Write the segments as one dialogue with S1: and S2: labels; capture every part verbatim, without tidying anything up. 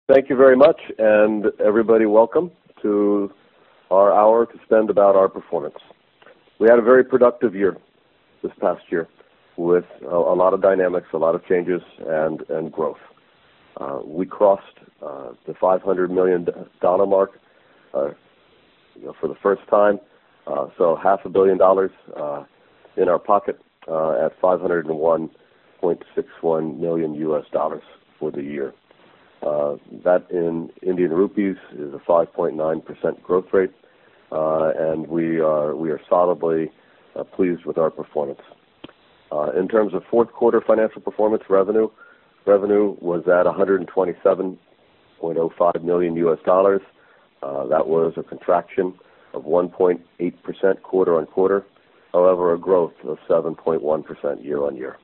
S1: Thank you very much, and everybody welcome to our hour to spend about our performance. We had a very productive year this past year with a, a lot of dynamics, a lot of changes, and, and growth. Uh, we crossed uh, the five hundred million dollars mark uh, you know, for the first time, uh, so half a billion dollars uh, in our pocket uh, at five hundred one point six one million U S dollars for the year. Uh, that in Indian rupees is a five point nine percent growth rate, uh, and we are we are solidly uh, pleased with our performance. Uh, in terms of fourth quarter financial performance, revenue revenue was at one hundred twenty-seven point zero five million U S dollars. Uh, that was a contraction of one point eight percent quarter on quarter, however, a growth of seven point one percent year on year.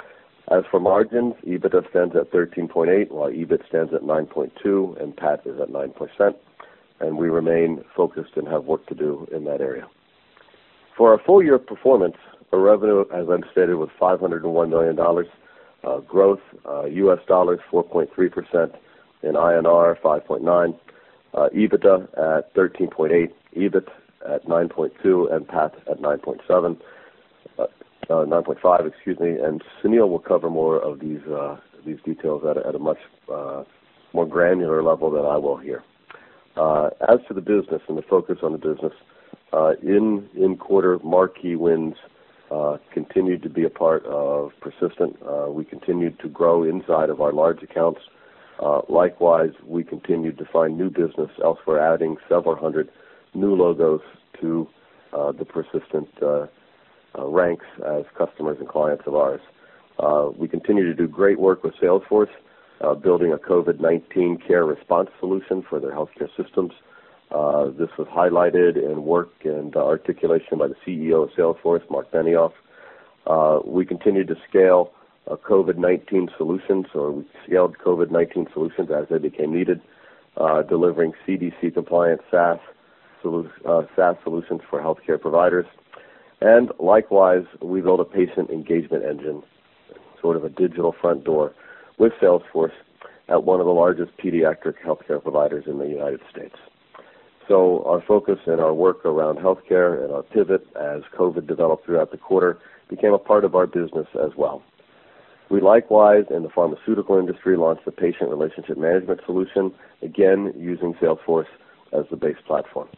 S1: As for margins, EBITDA stands at thirteen point eight, while E B I T stands at nine point two, and P A T is at nine percent, and we remain focused and have work to do in that area. For our full-year performance, our revenue, as I've stated, was five hundred one million dollars, uh, growth, uh, U S dollars four point three percent, in I N R five point nine, uh, EBITDA at thirteen point eight, E B I T at nine point two, and P A T at nine point seven. Uh, Uh, nine point five, excuse me, and Sunil will cover more of these uh, these details at a, at a much uh, more granular level than I will here. Uh, as to the business and the focus on the business, uh, in in quarter marquee wins uh, continued to be a part of Persistent. Uh, we continued to grow inside of our large accounts. Uh, likewise, we continued to find new business elsewhere, adding several hundred new logos to uh, the Persistent uh, Uh, ranks as customers and clients of ours. Uh, we continue to do great work with Salesforce, uh, building a COVID nineteen care response solution for their healthcare systems. Uh, this was highlighted in work and uh, articulation by the C E O of Salesforce, Mark Benioff. Uh, we continued to scale uh, COVID nineteen solutions, or we scaled COVID nineteen solutions as they became needed, uh, delivering C D C-compliant SaaS, solu- uh, SaaS solutions for healthcare providers. And likewise, we built a patient engagement engine, sort of a digital front door, with Salesforce at one of the largest pediatric healthcare providers in the United States. So our focus and our work around healthcare and our pivot as COVID developed throughout the quarter became a part of our business as well. We likewise, in the pharmaceutical industry, launched a patient relationship management solution, again using Salesforce as the base platform.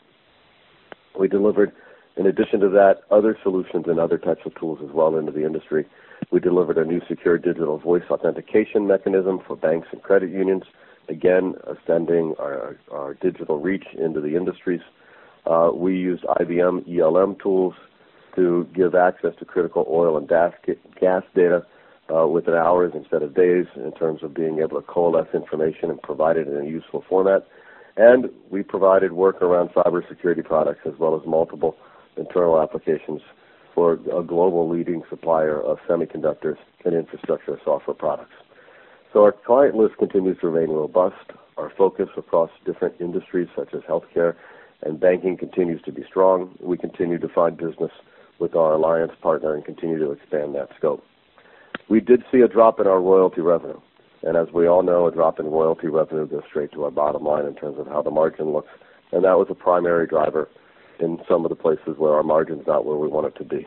S1: We delivered, in addition to that, other solutions and other types of tools as well into the industry. We delivered a new secure digital voice authentication mechanism for banks and credit unions, again, extending our, our digital reach into the industries. Uh, we used I B M E L M tools to give access to critical oil and gas, gas data uh, within hours instead of days in terms of being able to coalesce information and provide it in a useful format. And we provided work around cybersecurity products as well as multiple internal applications for a global leading supplier of semiconductors and infrastructure software products. So our client list continues to remain robust. Our focus across different industries such as healthcare and banking continues to be strong. We continue to find business with our alliance partner and continue to expand that scope. We did see a drop in our royalty revenue. And as we all know, a drop in royalty revenue goes straight to our bottom line in terms of how the margin looks. And that was a primary driver in some of the places where our margin's not where we want it to be.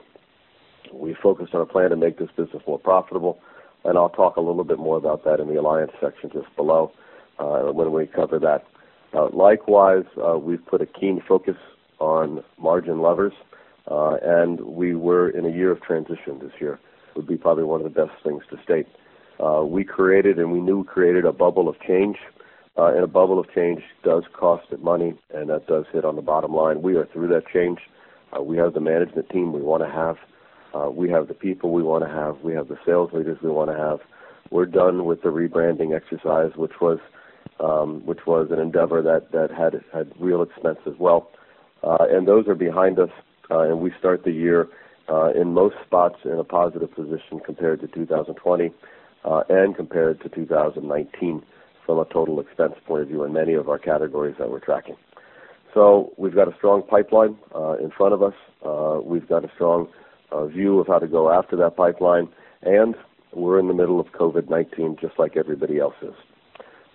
S1: We focused on a plan to make this business more profitable, and I'll talk a little bit more about that in the alliance section just below uh, when we cover that. Uh, likewise, uh, we've put a keen focus on margin levers, uh, and we were in a year of transition this year. Would be probably one of the best things to state. Uh, we created, and we knew we created a bubble of change. Uh, and a bubble of change does cost it money, and that does hit on the bottom line. We are through that change. Uh, we have the management team we want to have. Uh, we have the people we want to have. We have the sales leaders we want to have. We're done with the rebranding exercise, which was um, which was an endeavor that, that had had real expense as well. Uh, and those are behind us, uh, and we start the year uh, in most spots in a positive position compared to two thousand twenty uh, and compared to two thousand nineteen. From a total expense point of view in many of our categories that we're tracking. So we've got a strong pipeline uh, in front of us. Uh, we've got a strong uh, view of how to go after that pipeline, and we're in the middle of COVID nineteen just like everybody else is.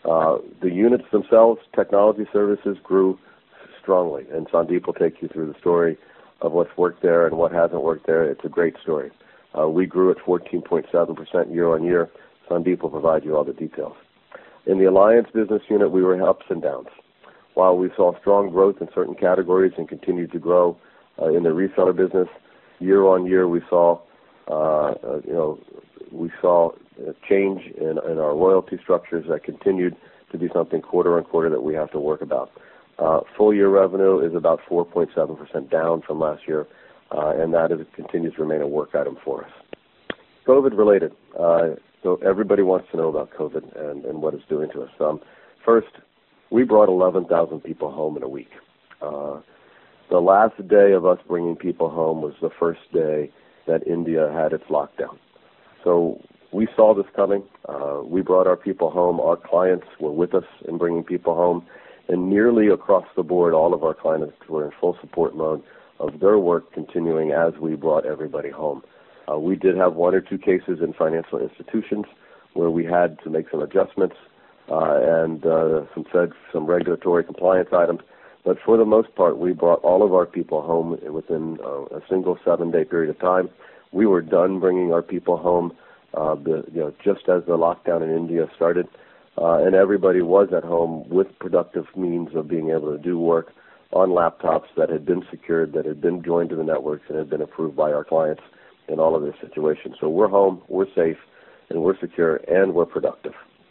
S1: Uh, the units themselves, technology services, grew strongly, and Sandeep will take you through the story of what's worked there and what hasn't worked there. It's a great story. Uh, we grew at fourteen point seven percent year on year. Sandeep will provide you all the details. In the Alliance business unit, we were ups and downs. While we saw strong growth in certain categories and continued to grow uh, in the reseller business, year on year we saw, uh, uh, you know, we saw a change in, in our royalty structures that continued to be something quarter on quarter that we have to work about. Uh, full year revenue is about four point seven percent down from last year, uh, and that is, continues to remain a work item for us. COVID related. Uh, so everybody wants to know about COVID and, and what it's doing to us. Um, first, we brought eleven thousand people home in a week. Uh, the last day of us bringing people home was the first day that India had its lockdown. So we saw this coming. Uh, we brought our people home. Our clients were with us in bringing people home. And nearly across the board, all of our clients were in full support mode of their work continuing as we brought everybody home. Uh, we did have one or two cases in financial institutions where we had to make some adjustments uh, and uh, some said some regulatory compliance items. But for the most part, we brought all of our people home within uh, a single seven-day period of time. We were done bringing our people home uh, the, you know, just as the lockdown in India started. Uh, and everybody was at home with productive means of being able to do work on laptops that had been secured, that had been joined to the networks, and had been approved by our clients in all of this situation. So we're home, we're safe, and we're secure, and we're productive.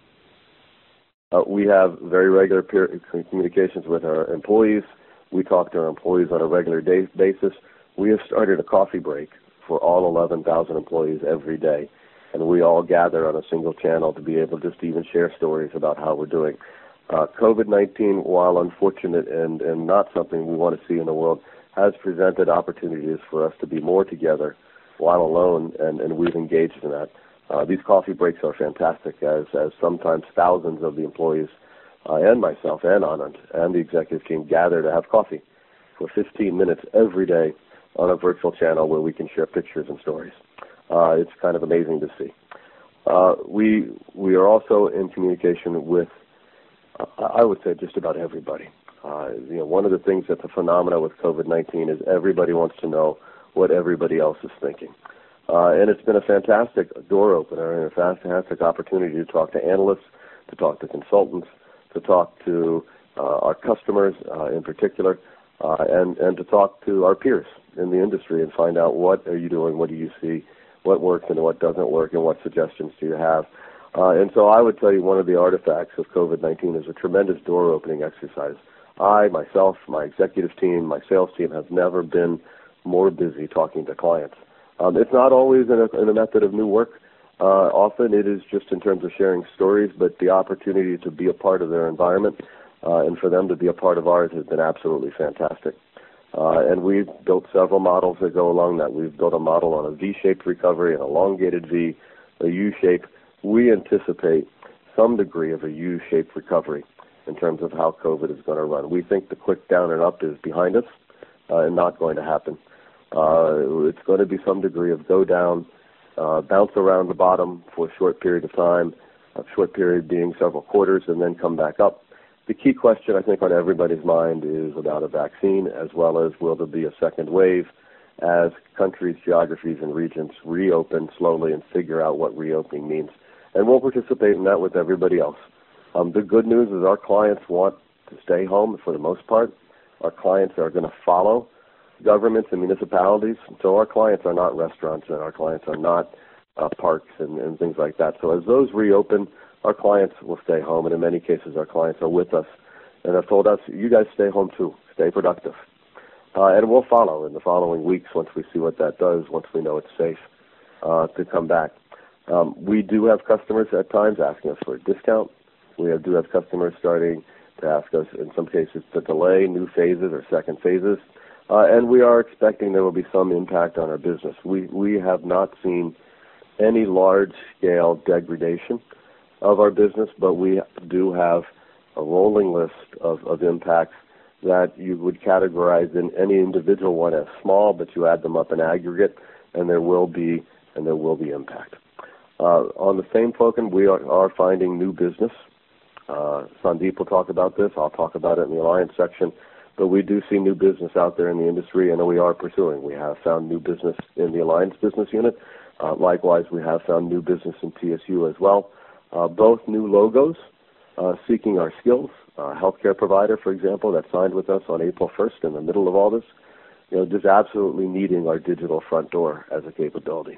S1: Uh, we have very regular peer communications with our employees. We talk to our employees on a regular day basis. We have started a coffee break for all eleven thousand employees every day. And we all gather on a single channel to be able just to even share stories about how we're doing. Uh, COVID nineteen, while unfortunate and, and not something we want to see in the world, has presented opportunities for us to be more together while alone, and, and we've engaged in that. Uh, these coffee breaks are fantastic, as, as sometimes thousands of the employees uh, and myself and Anand and the executive team gather to have coffee for fifteen minutes every day on a virtual channel where we can share pictures and stories. Uh, it's kind of amazing to see. Uh, we we are also in communication with, uh, I would say, just about everybody. Uh, you know, one of the things that's a phenomena with COVID nineteen is everybody wants to know what everybody else is thinking. Uh, and it's been a fantastic door opener and a fantastic opportunity to talk to analysts, to talk to consultants, to talk to uh, our customers uh, in particular, uh, and, and to talk to our peers in the industry and find out what are you doing, what do you see, what works and what doesn't work, and what suggestions do you have. Uh, and so I would tell you one of the artifacts of COVID nineteen is a tremendous door-opening exercise. I, myself, my executive team, my sales team have never been more busy talking to clients. Um, it's not always in a, in a method of new work. Uh, often it is just in terms of sharing stories, but the opportunity to be a part of their environment uh, and for them to be a part of ours has been absolutely fantastic. Uh, and we've built several models that go along that. We've built a model on a V-shaped recovery, an elongated V, a U-shape. We anticipate some degree of a U-shaped recovery in terms of how COVID is going to run. We think the quick down and up is behind us uh, and not going to happen. Uh, it's going to be some degree of go down, uh, bounce around the bottom for a short period of time, a short period being several quarters, and then come back up. The key question, I think, on everybody's mind is about a vaccine, as well as will there be a second wave as countries, geographies, and regions reopen slowly and figure out what reopening means. And we'll participate in that with everybody else. Um, the good news is our clients want to stay home for the most part. Our clients are going to follow governments and municipalities. So our clients are not restaurants and our clients are not uh, parks and, and things like that. So as those reopen, our clients will stay home, and in many cases our clients are with us and have told us, you guys stay home too, stay productive. Uh, and we'll follow in the following weeks once we see what that does, once we know it's safe uh, to come back. Um, we do have customers at times asking us for a discount. We have, do have customers starting to ask us, in some cases, to delay new phases or second phases. Uh, and we are expecting there will be some impact on our business. We, we have not seen any large-scale degradation of our business, but we do have a rolling list of, of impacts that you would categorize in any individual one as small, but you add them up in aggregate, and there will be and there will be impact. Uh, on the same token, we are, are finding new business Uh, Sandeep will talk about this. I'll talk about it in the Alliance section. But we do see new business out there in the industry, and we are pursuing. We have found new business in the Alliance business unit. Uh, likewise, we have found new business in T S U as well. Uh, both new logos uh, seeking our skills. Uh, healthcare provider, for example, that signed with us on April first in the middle of all this, you know, just absolutely needing our digital front door as a capability.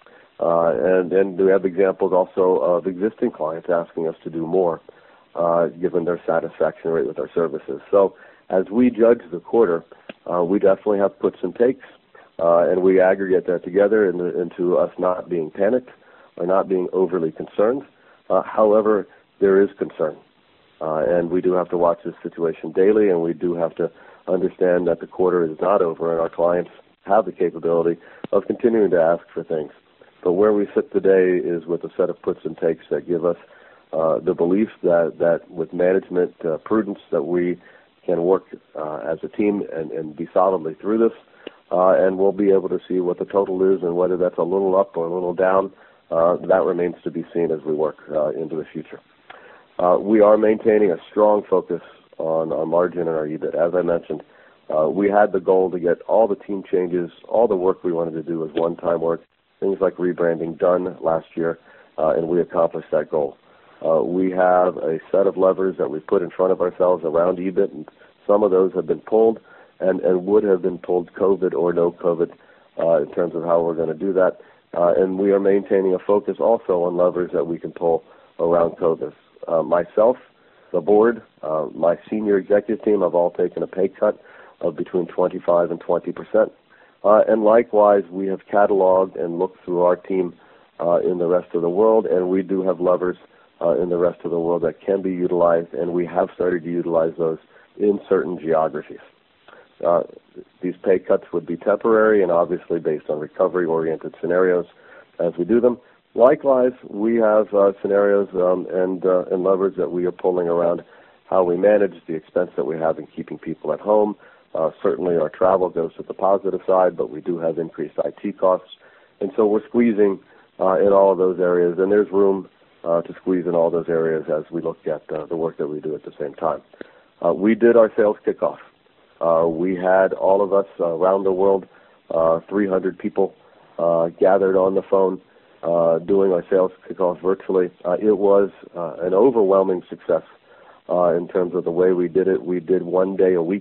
S1: Uh, and then we have examples also of existing clients asking us to do more, uh, given their satisfaction rate with our services. So as we judge the quarter, uh, we definitely have puts and takes, uh, and we aggregate that together in the, into us not being panicked or not being overly concerned. Uh, however, there is concern, uh, and we do have to watch this situation daily, and we do have to understand that the quarter is not over, and our clients have the capability of continuing to ask for things. But where we sit today is with a set of puts and takes that give us uh, the belief that, that with management uh, prudence that we can work uh, as a team and, and be solidly through this, uh, and we'll be able to see what the total is and whether that's a little up or a little down. Uh, that remains to be seen as we work uh, into the future. Uh, we are maintaining a strong focus on our margin and our E B I T. As I mentioned, uh, we had the goal to get all the team changes, all the work we wanted to do as one-time work, things like rebranding done last year, uh, and we accomplished that goal. Uh, we have a set of levers that we put in front of ourselves around E B I T, and some of those have been pulled and, and would have been pulled COVID or no COVID uh, in terms of how we're going to do that. Uh, and we are maintaining a focus also on levers that we can pull around COVID. Uh, myself, the board, uh, my senior executive team have all taken a pay cut of between twenty-five and twenty percent. Uh, and likewise, we have cataloged and looked through our team uh, in the rest of the world, and we do have levers uh, in the rest of the world that can be utilized, and we have started to utilize those in certain geographies. Uh, these pay cuts would be temporary and obviously based on recovery-oriented scenarios as we do them. Likewise, we have uh, scenarios um, and, uh, and levers that we are pulling around how we manage the expense that we have in keeping people at home. Uh, certainly our travel goes to the positive side, but we do have increased I T costs. And so we're squeezing uh, in all of those areas, and there's room uh, to squeeze in all those areas as we look at uh, the work that we do at the same time. Uh, we did our sales kickoff. Uh, we had all of us uh, around the world, uh, three hundred people uh, gathered on the phone uh, doing our sales kickoff virtually. Uh, it was uh, an overwhelming success uh, in terms of the way we did it. We did one day a week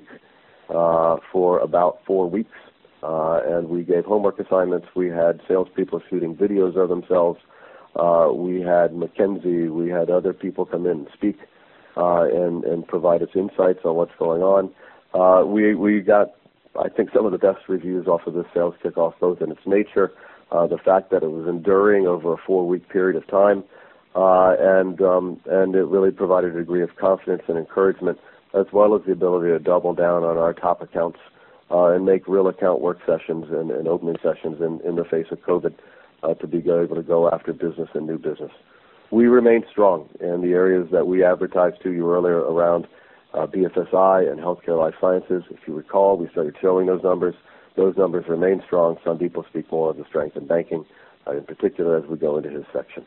S1: uh, for about four weeks, uh, and we gave homework assignments. We had salespeople shooting videos of themselves. Uh, we had McKinsey. We had other people come in and speak uh, and, and provide us insights on what's going on. Uh, we we got, I think, some of the best reviews off of this sales kickoff, both in its nature, uh, the fact that it was enduring over a four-week period of time, uh, and um, and it really provided a degree of confidence and encouragement, as well as the ability to double down on our top accounts uh, and make real account work sessions and, and opening sessions in, in the face of COVID uh, to be able to go after business and new business. We remain strong in the areas that we advertised to you earlier around Uh, B F S I and healthcare life sciences. If you recall, we started showing those numbers. Those numbers remain strong. Sandeep will speak more of the strength in banking, uh, in particular, as we go into his section.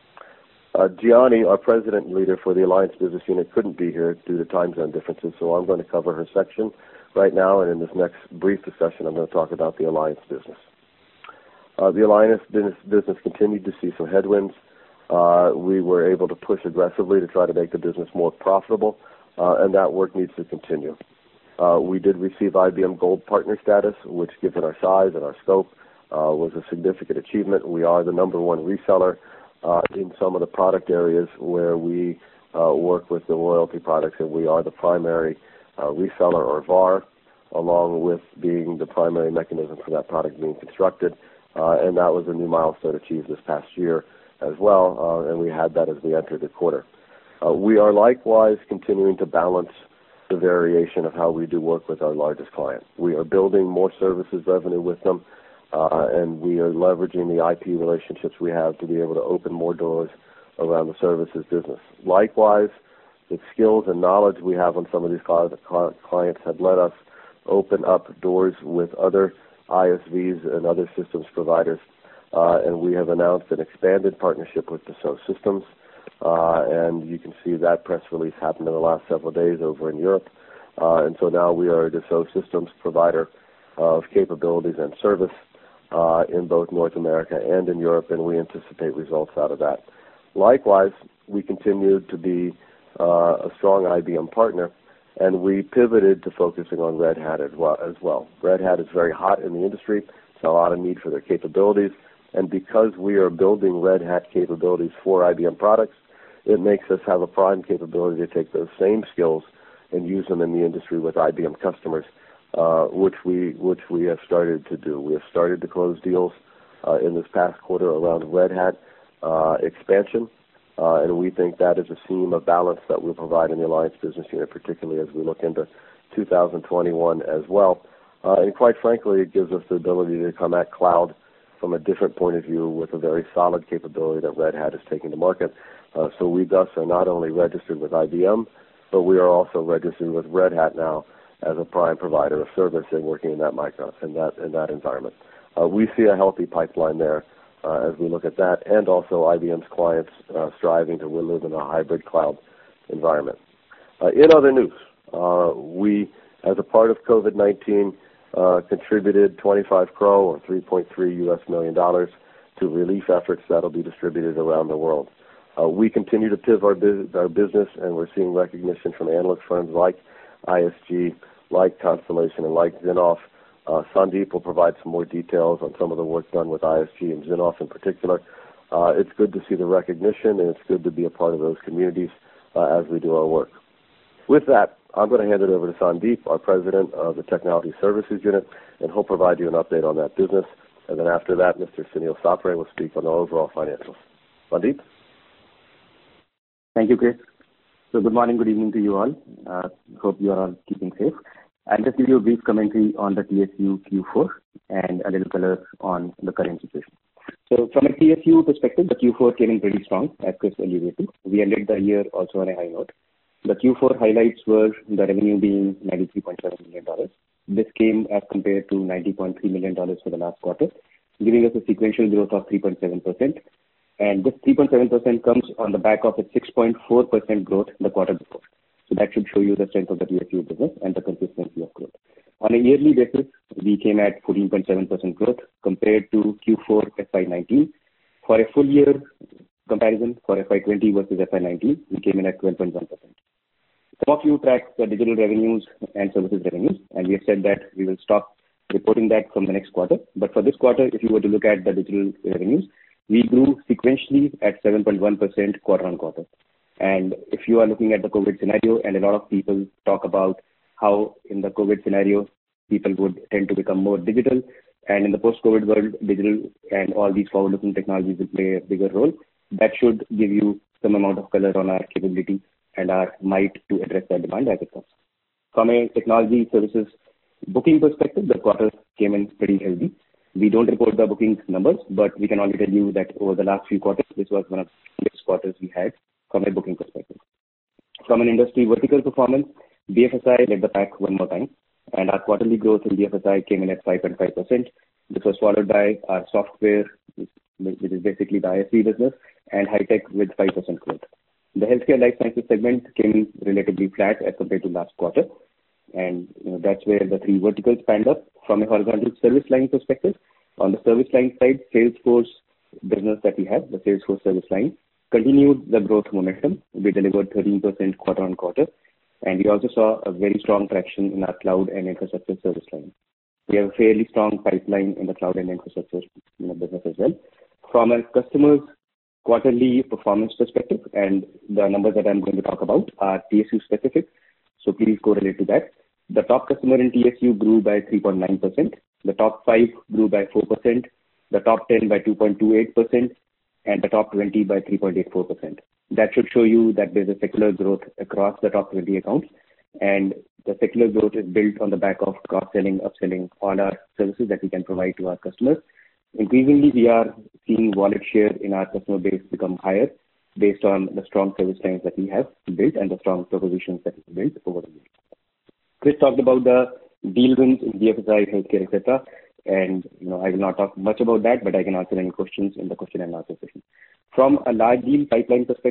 S1: Uh, Gianni, our president and leader for the Alliance Business Unit, couldn't be here due to time zone differences, so I'm going to cover her section right now, and in this next brief discussion, I'm going to talk about the Alliance business. Uh, the Alliance business, business continued to see some headwinds. Uh, we were able to push aggressively to try to make the business more profitable. Uh, and that work needs to continue. Uh, we did receive I B M Gold Partner status, which, given our size and our scope, uh, was a significant achievement. We are the number one reseller uh, in some of the product areas where we uh, work with the royalty products, and we are the primary uh, reseller, or V A R, along with being the primary mechanism for that product being constructed. Uh, and that was a new milestone achieved this past year as well, uh, and we had that as we entered the quarter. Uh, we are likewise continuing to balance the variation of how we do work with our largest client. We are building more services revenue with them, uh, and we are leveraging the I P relationships we have to be able to open more doors around the services business. Likewise, the skills and knowledge we have on some of these clients have let us open up doors with other I S Vs and other systems providers, uh, and we have announced an expanded partnership with Dassault Systems. Uh, and you can see that press release happened in the last several days over in Europe. Uh, and so now we are a Dassault Systems provider of capabilities and service uh, in both North America and in Europe, and we anticipate results out of that. Likewise, we continued to be uh, a strong I B M partner, and we pivoted to focusing on Red Hat as well. As well. Red Hat is very hot in the industry. There's a lot of need for their capabilities, and because we are building Red Hat capabilities for I B M products, it makes us have a prime capability to take those same skills and use them in the industry with I B M customers, uh, which we which we have started to do. We have started to close deals uh, in this past quarter around Red Hat uh, expansion, uh, and we think that is a theme of balance that we'll provide in the Alliance Business Unit, particularly as we look into two thousand twenty-one as well. Uh, and quite frankly, it gives us the ability to come at cloud from a different point of view with a very solid capability that Red Hat is taking to market. Uh, so we thus are not only registered with I B M, but we are also registered with Red Hat now as a prime provider of service and working in that micro, in that in that environment. Uh, we see a healthy pipeline there uh, as we look at that, and also I B M's clients uh, striving to live in a hybrid cloud environment. Uh, in other news, uh, we, as a part of COVID nineteen, uh, contributed twenty-five crore or three point three U S million dollars to relief efforts that will be distributed around the world. Uh, we continue to pivot our, bu- our business, and we're seeing recognition from analyst firms like I S G, like Constellation, and like Zinnov. Uh, Sandeep will provide some more details on some of the work done with I S G and Zinnov in particular. Uh, it's good to see the recognition, and it's good to be a part of those communities uh, as we do our work. With that, I'm going to hand it over to Sandeep, our president of the Technology Services Unit, and he'll provide you an update on that business. And then after that, Mister Sunil Sapre will speak on the overall financials. Sandeep?
S2: Thank you, Chris. So good morning, good evening to you all. Uh, hope you are all keeping safe. I'll just give you a brief commentary on the T S U Q four and a little color on the current situation. So from a T S U perspective, the Q four came in pretty strong, as Chris alluded to. We ended the year also on a high note. The Q four highlights were the revenue being ninety-three point seven million dollars. This came as compared to ninety point three million dollars for the last quarter, giving us a sequential growth of three point seven percent. And this three point seven percent comes on the back of a six point four percent growth the quarter before. So that should show you the strength of the T S U business and the consistency of growth. On a yearly basis, we came at fourteen point seven percent growth compared to Q four F Y nineteen. For a full year comparison for F Y twenty versus F Y nineteen, we came in at twelve point one percent. Some of you track the digital revenues and services revenues, and we have said that we will stop reporting that from the next quarter. But for this quarter, if you were to look at the digital revenues, we grew sequentially at seven point one percent quarter on quarter. And if you are looking at the COVID scenario, and a lot of people talk about how in the COVID scenario, people would tend to become more digital, and in the post-COVID world, digital and all these forward-looking technologies will play a bigger role. That should give you some amount of color on our capability and our might to address that demand as it comes. From a technology services booking perspective, the quarter came in pretty healthy. We don't report the bookings numbers, but we can only tell you that over the last few quarters, this was one of the best quarters we had from a booking perspective. From an industry vertical performance, B F S I led the pack one more time, and our quarterly growth in B F S I came in at five point five percent. This was followed by our software, which is basically the I S V business, and high tech with five percent growth. The healthcare life sciences segment came in relatively flat as compared to last quarter. And you know, that's where the three verticals panned up. From a horizontal service line perspective, on the service line side, Salesforce business that we have, the Salesforce service line, continued the growth momentum. We delivered thirteen percent quarter on quarter. And we also saw a very strong traction in our cloud and infrastructure service line. We have a fairly strong pipeline in the cloud and infrastructure you know, business as well. From a customer's quarterly performance perspective, and the numbers that I'm going to talk about are T S U specific, so please correlate to that. The top customer in T S U grew by three point nine percent. The top five grew by four percent. The top ten by two point two eight percent. And the top twenty by three point eight four percent. That should show you that there's a secular growth across the top twenty accounts. And the secular growth is built on the back of cross-selling, upselling all our services that we can provide to our customers. Increasingly, we are seeing wallet share in our customer base become higher based on the strong service lines that we have built and the strong propositions that we built over the years. Chris talked about the deal wins in B F S I, healthcare, et cetera. And you know, I will not talk much about that, but I can answer any questions in the question and answer session. From a large deal pipeline perspective,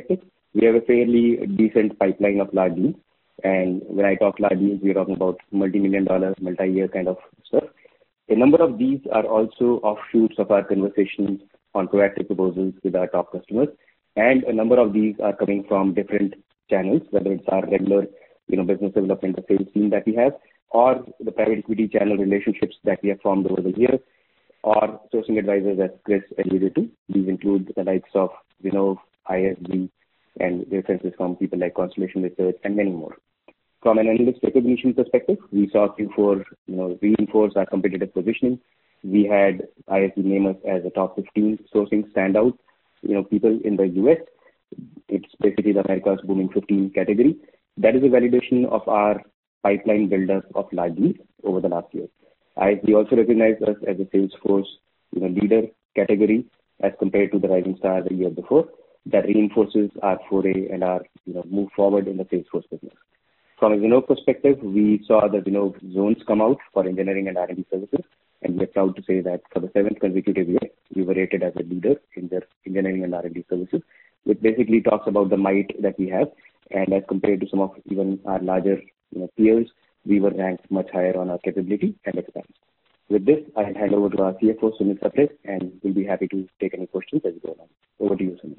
S2: we have a fairly decent pipeline of large deals. And when I talk large deals, we're talking about multi-million dollar, multi-year kind of stuff. A number of these are also offshoots of our conversations on proactive proposals with our top customers. And a number of these are coming from different channels, whether it's our regular, you know, business development or sales team that we have, or the private equity channel relationships that we have formed over the years, or sourcing advisors, as Chris alluded to. These include the likes of, you know, I S G and references from people like Constellation Research and many more. From an analyst recognition perspective, we saw Q four, you know, reinforce our competitive positioning. We had I S G name us as a top fifteen sourcing standout, you know, people in the U S. It's basically the America's booming fifteen category. That is a validation of our pipeline buildup of large deals over the last year. I S G also recognized us as a Salesforce, you know, leader category as compared to the Rising Star the year before. That reinforces our foray and our, you know, move forward in the Salesforce business. From a Zinnov perspective, we saw the Zinnov zones come out for engineering and R and D services, and we are proud to say that for the seventh consecutive year, we were rated as a leader in their engineering and R and D services, which basically talks about the might that we have. And as compared to some of even our larger, you know, peers, we were ranked much higher on our capability and expense. With this, I'll hand over to our C F O, Sunil Sapre, and we'll be happy to take any questions as we go along. Over to you, Sunil.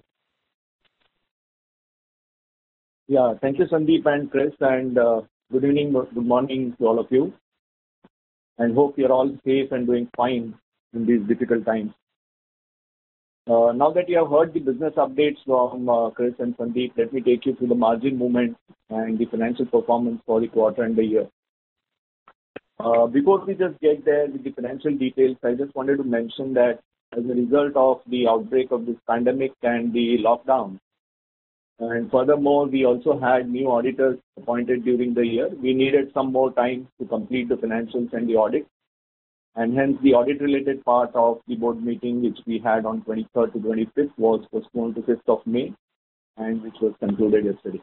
S3: Yeah, thank you, Sandeep and Chris, and uh, good evening, good morning to all of you. And hope you're all safe and doing fine in these difficult times. Uh, now that you have heard the business updates from uh, Chris and Sandeep, let me take you through the margin movement and the financial performance for the quarter and the year. Uh, before we just get there with the financial details, I just wanted to mention that as a result of the outbreak of this pandemic and the lockdown, and furthermore, we also had new auditors appointed during the year. We needed some more time to complete the financials and the audit. And hence, the audit-related part of the board meeting, which we had on twenty-third to twenty-fifth, was postponed to fifth of May, and which was concluded yesterday.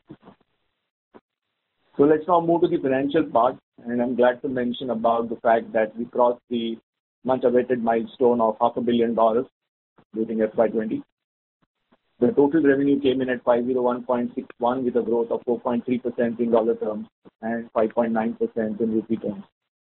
S3: So let's now move to the financial part. And I'm glad to mention about the fact that we crossed the much-awaited milestone of half a billion dollars during F Y twenty. The total revenue came in at five oh one point six one with a growth of four point three percent in dollar terms and five point nine percent in rupee terms.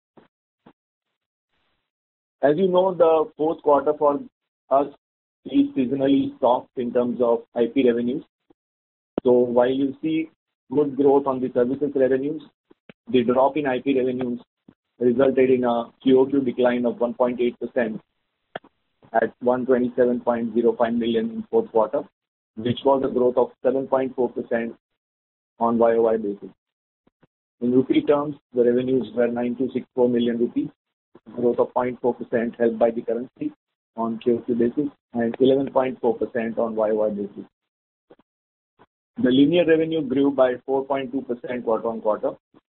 S3: As you know, the fourth quarter for us is seasonally soft in terms of I P revenues. So while you see good growth on the services revenues, the drop in I P revenues resulted in a Q O Q decline of one point eight percent at one hundred twenty-seven point zero five million in fourth quarter, which was a growth of seven point four percent on Y O Y basis. In rupee terms, the revenues were nine thousand two hundred sixty-four million rupees, growth of zero point four percent helped by the currency on Q O Q basis and eleven point four percent on Y O Y basis. The linear revenue grew by four point two percent quarter on quarter.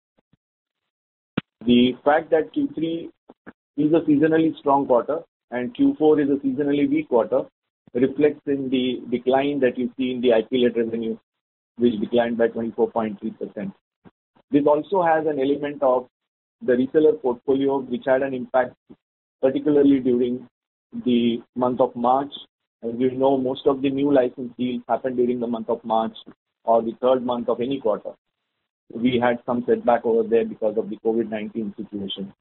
S3: The fact that Q three is a seasonally strong quarter and Q four is a seasonally weak quarter reflects in the decline that you see in the I P-led revenue, which declined by twenty-four point three percent. This also has an element of the reseller portfolio, which had an impact, particularly during the month of March. As you know, most of the new license deals happened during the month of March or the third month of any quarter. We had some setback over there because of the COVID nineteen situation.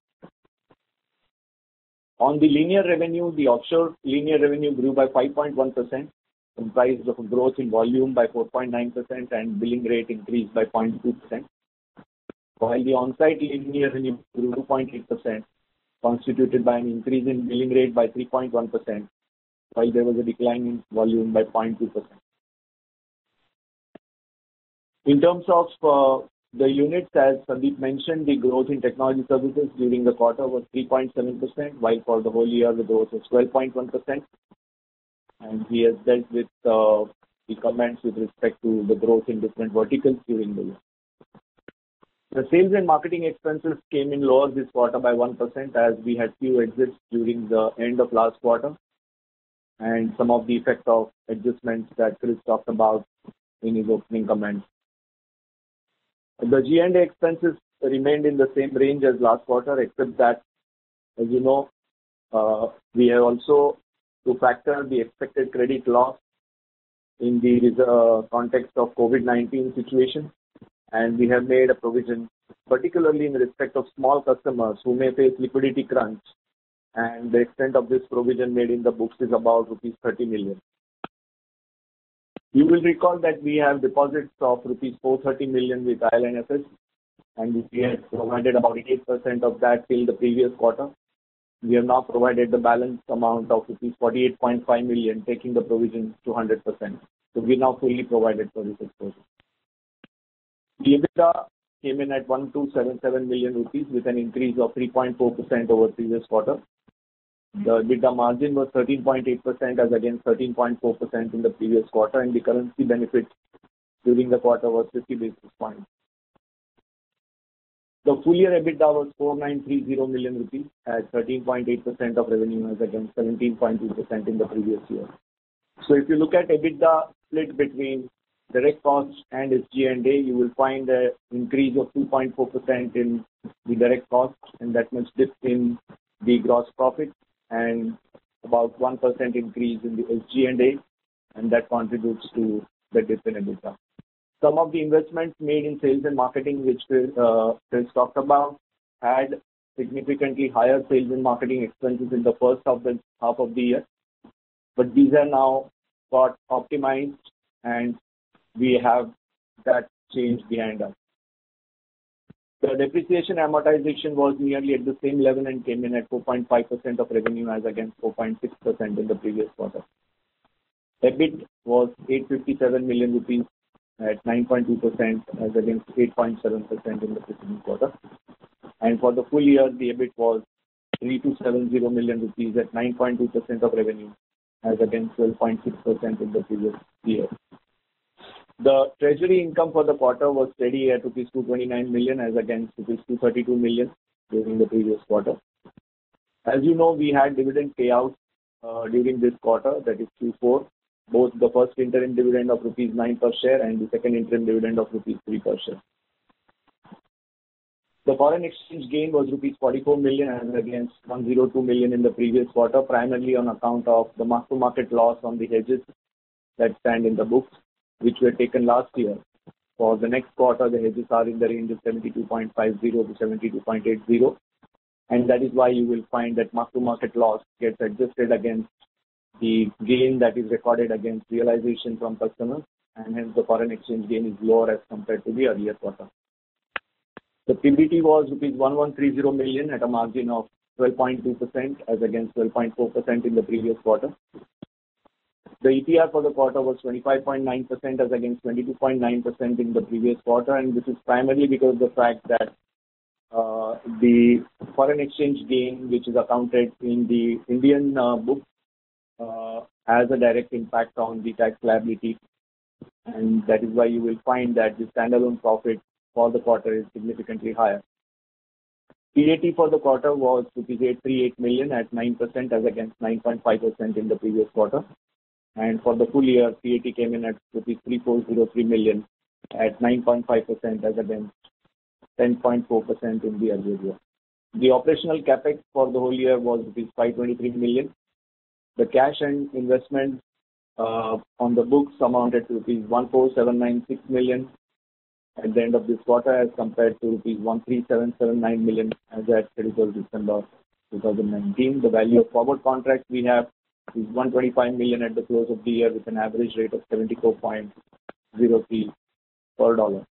S3: On the linear revenue, the offshore linear revenue grew by five point one percent, comprised of a growth in volume by four point nine percent and billing rate increased by zero point two percent. While the on-site linear revenue grew two point eight percent, constituted by an increase in billing rate by three point one percent, while there was a decline in volume by zero point two percent. In terms of uh, the units, as Sandeep mentioned, the growth in technology services during the quarter was three point seven percent, while for the whole year the growth was twelve point one percent. And he has dealt with uh, the comments with respect to the growth in different verticals during the year. The sales and marketing expenses came in lower this quarter by one percent as we had few exits during the end of last quarter and some of the effect of adjustments that Chris talked about in his opening comments. The G and A expenses remained in the same range as last quarter, except that, as you know, uh, we have also to factor the expected credit loss in the uh, context of COVID nineteen situation, and we have made a provision, particularly in respect of small customers who may face liquidity crunch, and the extent of this provision made in the books is about rupees thirty million. You will recall that we have deposits of rupees four hundred thirty million with I L N F S, and we had provided about eight percent of that till the previous quarter. We have now provided the balance amount of rupees forty-eight point five million, taking the provision to one hundred percent. So we now fully provided for this exposure. The EBITDA came in at one thousand two hundred seventy-seven million rupees with an increase of three point four percent over previous quarter. The EBITDA margin was thirteen point eight percent as against thirteen point four percent in the previous quarter, and the currency benefit during the quarter was fifty basis points. The full year EBITDA was four thousand nine hundred thirty million rupees at thirteen point eight percent of revenue as against seventeen point two percent in the previous year. So if you look at EBITDA split between direct costs and S G and A, you will find an increase of two point four percent in the direct costs, and that much dip in the gross profit, and about one percent increase in the S G and A, and that contributes to the dip in EBITDA. Some of the investments made in sales and marketing, which uh, Chris talked about, had significantly higher sales and marketing expenses in the first half of the, half of the year, but these are now got optimized, and we have that change behind us. The depreciation amortization was nearly at the same level and came in at four point five percent of revenue as against four point six percent in the previous quarter. E B I T was eight hundred fifty-seven million rupees at nine point two percent as against eight point seven percent in the preceding quarter. And for the full year, the E B I T was three thousand two hundred seventy million rupees at nine point two percent of revenue as against twelve point six percent in the previous year. The treasury income for the quarter was steady at rupees two hundred twenty-nine million as against rupees two hundred thirty-two million during the previous quarter. As you know, we had dividend payouts uh, during this quarter, that is Q four, both the first interim dividend of rupees nine per share and the second interim dividend of rupees three per share. The foreign exchange gain was rupees forty-four million as against one hundred two million in the previous quarter, primarily on account of the mark-to-market loss on the hedges that stand in the books, which were taken last year. For the next quarter, the hedges are in the range of seventy-two point five zero to seventy-two point eight zero, and that is why you will find that mark-to-market loss gets adjusted against the gain that is recorded against realization from customers, and hence the foreign exchange gain is lower as compared to the earlier quarter. The P B T was rupees one thousand one hundred thirty million at a margin of twelve point two percent as against twelve point four percent in the previous quarter. The E T R for the quarter was twenty-five point nine percent as against twenty-two point nine percent in the previous quarter, and this is primarily because of the fact that uh, the foreign exchange gain, which is accounted in the Indian uh, book, uh, has a direct impact on the tax liability, and that is why you will find that the standalone profit for the quarter is significantly higher. P A T for the quarter was rupees eight hundred thirty-eight million at nine percent as against nine point five percent in the previous quarter. And for the full year, P A T came in at rupees three thousand four hundred three million at nine point five percent as against ten point four percent in the earlier year. The operational capex for the whole year was rupees five hundred twenty-three million. The cash and investments uh, on the books amounted to rupees one four seven nine six million at the end of this quarter as compared to rupees one three seven seven nine million as at thirty-first December two thousand nineteen. The value of forward contracts we have is one hundred twenty-five million at the close of the year with an average rate of seventy-four point zero three per dollar.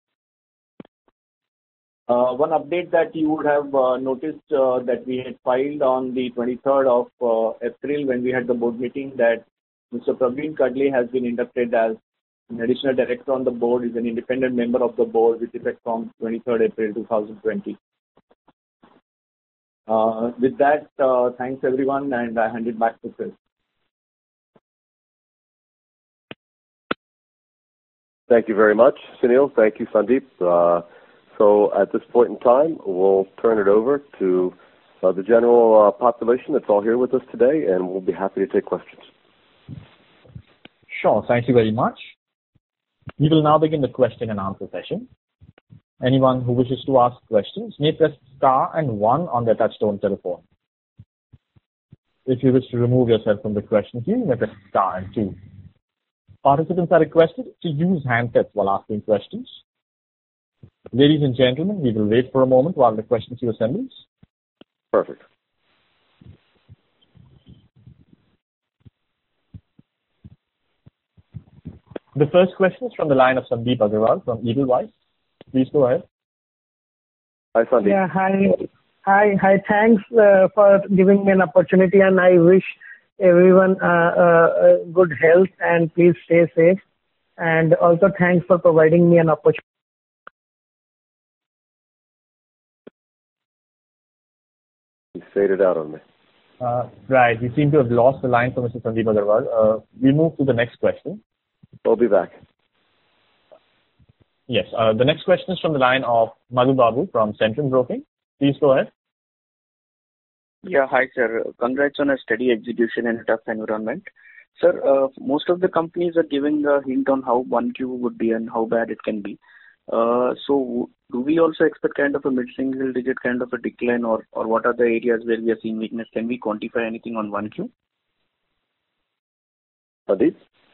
S3: Uh, one update that you would have uh, noticed uh, that we had filed on the twenty-third of uh, April when we had the board meeting, that Mister Praveen Kadle has been inducted as an additional director on the board, is an independent member of the board with effect from twenty-third April two thousand twenty. Uh, with that, uh, thanks everyone, and I hand it back to Chris.
S1: Thank you very much, Sunil. Thank you, Sandeep. Uh, so at this point in time, we'll turn it over to uh, the general uh, population that's all here with us today, and we'll be happy to take questions.
S4: Sure. Thank you very much. We will now begin the question and answer session. Anyone who wishes to ask questions may press star and one on their touchtone telephone. If you wish to remove yourself from the question queue, you may press star and two. Participants are requested to use handsets while asking questions. Ladies and gentlemen, we will wait for a moment while the question queue assembles.
S1: Perfect.
S4: The first question is from the line of Sandeep Agarwal from Edelweiss. Please go ahead.
S1: Hi, Sandeep.
S5: Yeah, hi. Hi, hi. Thanks uh, for giving me an opportunity, and I wish everyone uh, uh, good health and please stay safe. And also thanks for providing me an opportunity.
S1: You faded out on me.
S4: Uh, right, we seem to have lost the line from Mister Sandeep Agarwal. Uh, we move to the next question.
S1: We'll be back.
S4: Yes, uh, the next question is from the line of Madhu Babu from Centrum Broking. Please go ahead.
S6: Yeah, hi sir. Congrats on a steady execution in a tough environment. Sir, uh, most of the companies are giving a hint on how one Q would be and how bad it can be. Uh, so do we also expect kind of a mid-single digit kind of a decline, or, or what are the areas where we are seeing weakness? Can we quantify anything on one Q?
S1: Sandeep?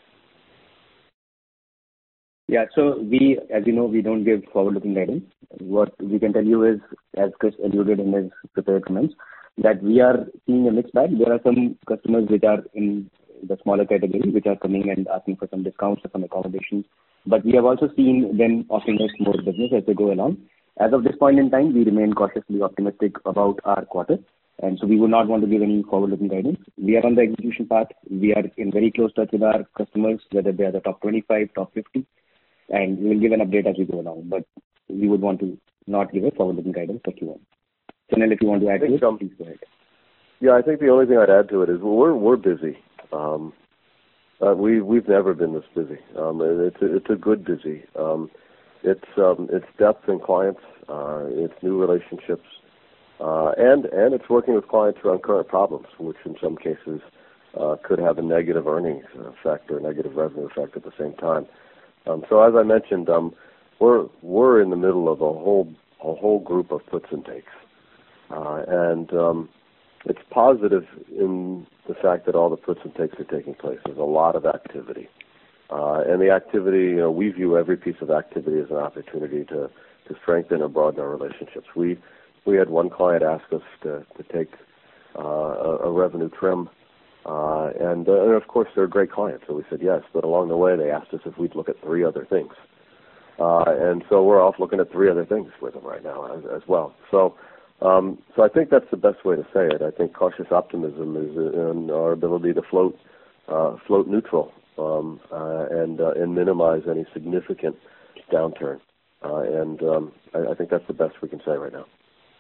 S2: Yeah, so we, as you know, we don't give forward-looking guidance. What we can tell you is, as Chris alluded in his prepared comments, that we are seeing a mixed bag. There are some customers which are in the smaller category, which are coming and asking for some discounts or some accommodations. But we have also seen them offering us more business as they go along. As of this point in time, we remain cautiously optimistic about our quarter. And so we would not want to give any forward-looking guidance. We are on the execution path. We are in very close touch with our customers, whether they are the top twenty-five, top fifty. And we will give an update as we go along. But we would want to not give a forward-looking guidance for Q one. Sunil, if you want to add to it,
S1: um,
S2: please go ahead.
S1: Yeah, I think the only thing I'd add to it is we're we're busy. Um, uh, we we've never been this busy. Um, it's a, it's a good busy. Um, it's um, it's depth in clients. Uh, it's new relationships, uh, and and it's working with clients around current problems, which in some cases uh, could have a negative earnings effect or a negative revenue effect at the same time. Um, so as I mentioned, um, we're we're in the middle of a whole a whole group of puts and takes, uh, and um, it's positive in the fact that all the puts and takes are taking place. There's a lot of activity, uh, and the activity, you know, we view every piece of activity as an opportunity to, to strengthen and broaden our relationships. We we had one client ask us to to take uh, a, a revenue trim. Uh, and, uh, and of course, they're a great client, so we said yes. But along the way, they asked us if we'd look at three other things. Uh, and so we're off looking at three other things with them right now as, as well. So um, so I think that's the best way to say it. I think cautious optimism is in our ability to float uh, float neutral um, uh, and uh, and minimize any significant downturn. Uh, and um, I, I think that's the best we can say right now.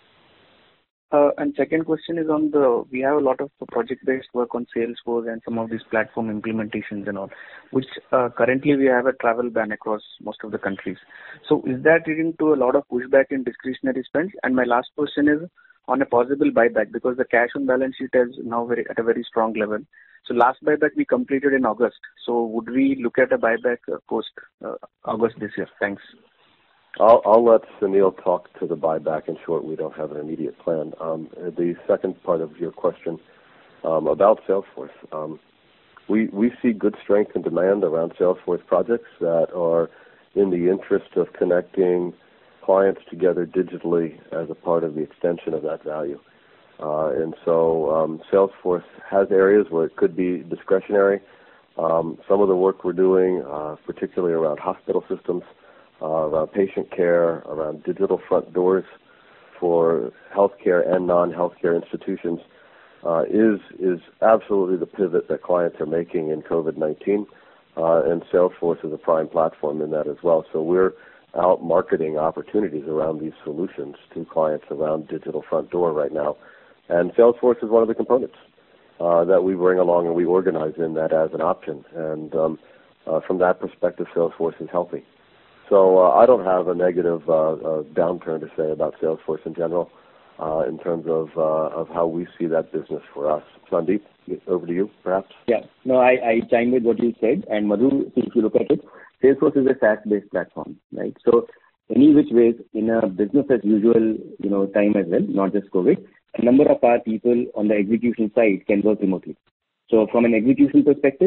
S6: Uh, and second question is on the, we have a lot of project-based work on Salesforce and some of these platform implementations and all, which uh, currently we have a travel ban across most of the countries. So is that leading to a lot of pushback in discretionary spends? And my last question is on a possible buyback, because the cash on balance sheet is now very, at a very strong level. So last buyback we completed in August. So would we look at a buyback uh, post uh, August this year? Thanks.
S1: I'll, I'll let Sunil talk to the buyback. In short, we don't have an immediate plan. Um, the second part of your question um, about Salesforce, um, we we see good strength and demand around Salesforce projects that are in the interest of connecting clients together digitally as a part of the extension of that value. Uh, and so um, Salesforce has areas where it could be discretionary. Um, some of the work we're doing, uh, particularly around hospital systems, Uh, around patient care, around digital front doors for healthcare and non-healthcare institutions, uh, is is absolutely the pivot that clients are making in COVID nineteen, uh, and Salesforce is a prime platform in that as well. So we're out marketing opportunities around these solutions to clients around digital front door right now, and Salesforce is one of the components uh, that we bring along and we organize in that as an option. And um, uh, from that perspective, Salesforce is healthy. So uh, I don't have a negative uh, uh, downturn to say about Salesforce in general uh, in terms of uh, of how we see that business for us. Sandeep, over to you, perhaps.
S2: Yeah. No, I, I chime with what you said. And Madhu, if you look at it, Salesforce is a SaaS-based platform, right? So any which ways, in a business as usual, you know, time as well, not just COVID, a number of our people on the execution side can work remotely. So from an execution perspective,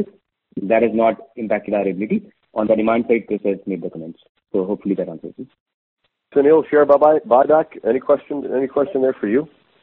S2: that has not impacted our ability. On the demand side, Chris has made the comments. So hopefully that answers it.
S1: Sunil, share buy buyback. Any question? Any question there for you?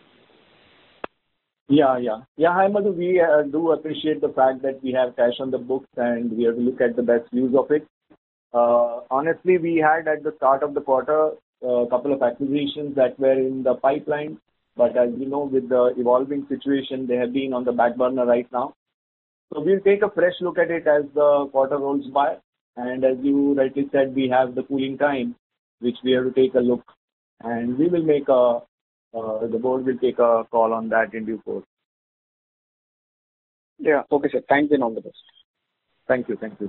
S3: Yeah, yeah. Yeah, hi, Madhu. We uh, do appreciate the fact that we have cash on the books and we have to look at the best use of it. Uh, honestly, we had at the start of the quarter a uh, couple of acquisitions that were in the pipeline. But as you know, with the evolving situation, they have been on the back burner right now. So we'll take a fresh look at it as the quarter rolls by. And as you rightly said, we have the cooling time, which we have to take a look. And we will make a Uh, the board will take a call on that in due course.
S6: Yeah. Okay, sir. Thanks and all the best.
S3: Thank you. Thank you.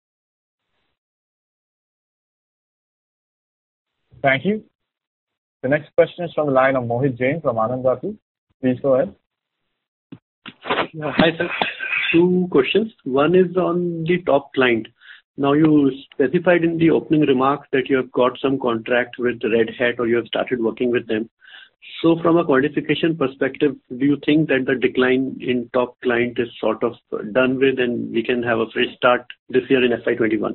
S4: Thank you. The next question is from the line of Mohit Jain from Anand Rathi. Please go ahead.
S7: Yeah, hi, sir. Two questions. One is on the top client. Now, you specified in the opening remarks that you have got some contract with Red Hat or you have started working with them. So from a quantification perspective, do you think that the decline in top client is sort of done with and we can have a fresh start this year in F Y twenty-one?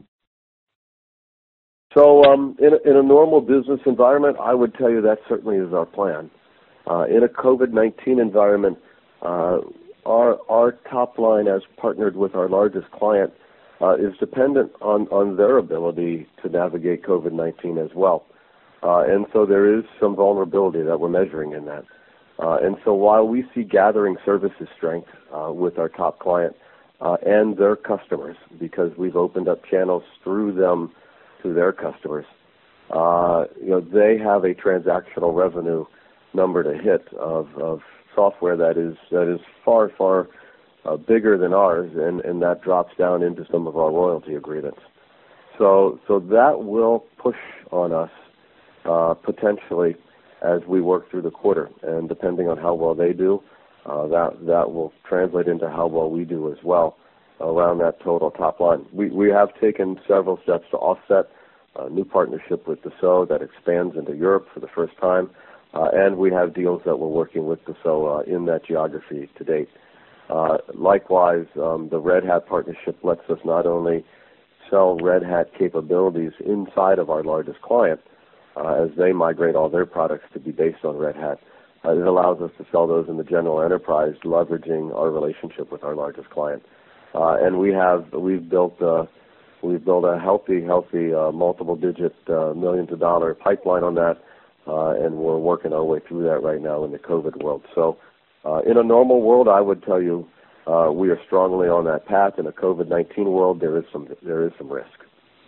S1: So um, in, a, in a normal business environment, I would tell you that certainly is our plan. Uh, in a COVID nineteen environment, uh, our, our top line as partnered with our largest client uh, is dependent on, on their ability to navigate COVID nineteen as well. Uh, and so there is some vulnerability that we're measuring in that. Uh, and so while we see gathering services strength uh, with our top client uh, and their customers, because we've opened up channels through them to their customers, uh, you know, they have a transactional revenue number to hit of, of software that is that is far, far uh, bigger than ours, and, and that drops down into some of our royalty agreements. So, so that will push on us Uh, potentially as we work through the quarter, and depending on how well they do, uh, that that will translate into how well we do as well around that total top line. We we have taken several steps to offset a new partnership with Dassault that expands into Europe for the first time, uh, and we have deals that we're working with Dassault uh, in that geography to date. Uh, likewise, um, the Red Hat partnership lets us not only sell Red Hat capabilities inside of our largest client, Uh, as they migrate all their products to be based on Red Hat. Uh, it allows us to sell those in the general enterprise, leveraging our relationship with our largest client. Uh, and we have we've built uh, we've built a healthy, healthy uh, multiple-digit uh, millions of dollar pipeline on that, uh, and we're working our way through that right now in the COVID world. So, uh, in a normal world, I would tell you uh, we are strongly on that path. In a COVID nineteen world, there is some there is some risk.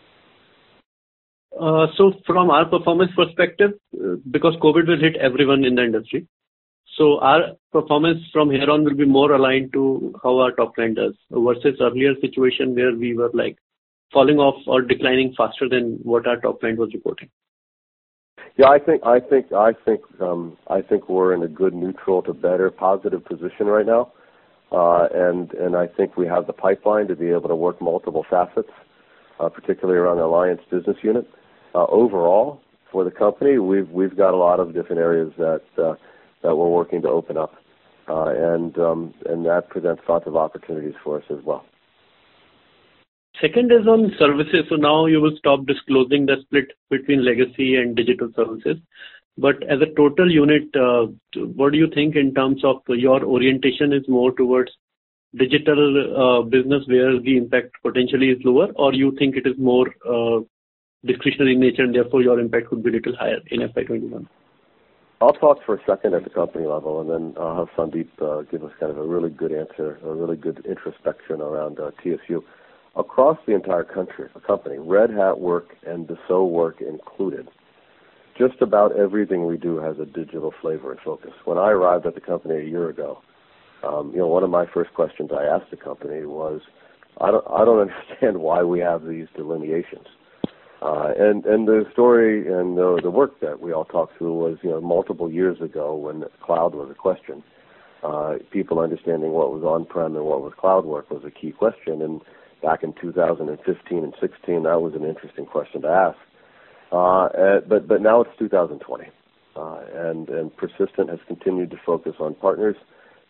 S7: Uh, so from our performance perspective, uh, because COVID will hit everyone in the industry, so our performance from here on will be more aligned to how our top line does versus earlier situation where we were like falling off or declining faster than what our top line was reporting.
S1: Yeah, I think I think I think um, I think we're in a good neutral to better positive position right now, uh, and and I think we have the pipeline to be able to work multiple facets, uh, particularly around the Alliance business unit. Uh, overall, for the company, we've we've got a lot of different areas that uh, that we're working to open up, uh, and um, and that presents lots of opportunities for us as well.
S7: Second is on services. So now you will stop disclosing the split between legacy and digital services. But as a total unit, uh, what do you think in terms of your orientation is more towards digital uh, business where the impact potentially is lower, or you think it is more uh, discretionary in nature and therefore your impact could be a little higher in F Y twenty-one?
S1: I'll talk for a second at the company level, and then I'll have Sandeep uh, give us kind of a really good answer, a really good introspection around uh, T S U. Across the entire country, a company, Red Hat work and Dassault work included, just about everything we do has a digital flavor and focus. When I arrived at the company a year ago, um, you know, one of my first questions I asked the company was, I don't, I don't understand why we have these delineations. Uh, and, and the story and the, the work that we all talked through was, you know, multiple years ago when cloud was a question. Uh, people understanding what was on-prem and what was cloud work was a key question. And back in two thousand fifteen and sixteen, that was an interesting question to ask. Uh, and, but, but now it's two thousand twenty. Uh, and, and Persistent has continued to focus on partners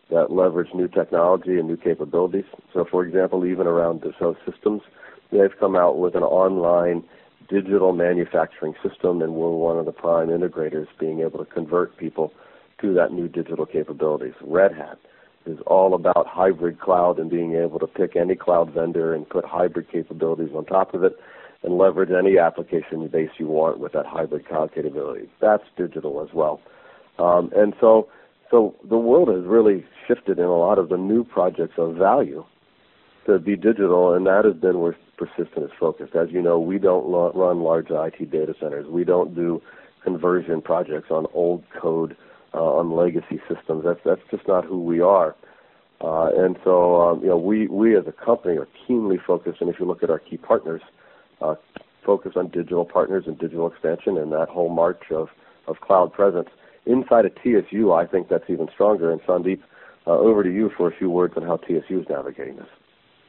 S1: that leverage new technology and new capabilities. So, for example, even around Dassault Systems, they've come out with an online digital manufacturing system, and we're one of the prime integrators being able to convert people to that new digital capabilities. Red Hat is all about hybrid cloud and being able to pick any cloud vendor and put hybrid capabilities on top of it and leverage any application base you want with that hybrid cloud capability. That's digital as well. Um, and so, so the world has really shifted in a lot of the new projects of value to be digital, and that has been where Persistent is focused. As you know, we don't lo- run large I T data centers. We don't do conversion projects on old code, uh, on legacy systems. That's that's just not who we are. Uh, and so, um, you know, we, we as a company are keenly focused, and if you look at our key partners, uh, focus on digital partners and digital expansion and that whole march of, of cloud presence. Inside of T S U, I think that's even stronger. And Sandeep, uh, over to you for a few words on how T S U is navigating this.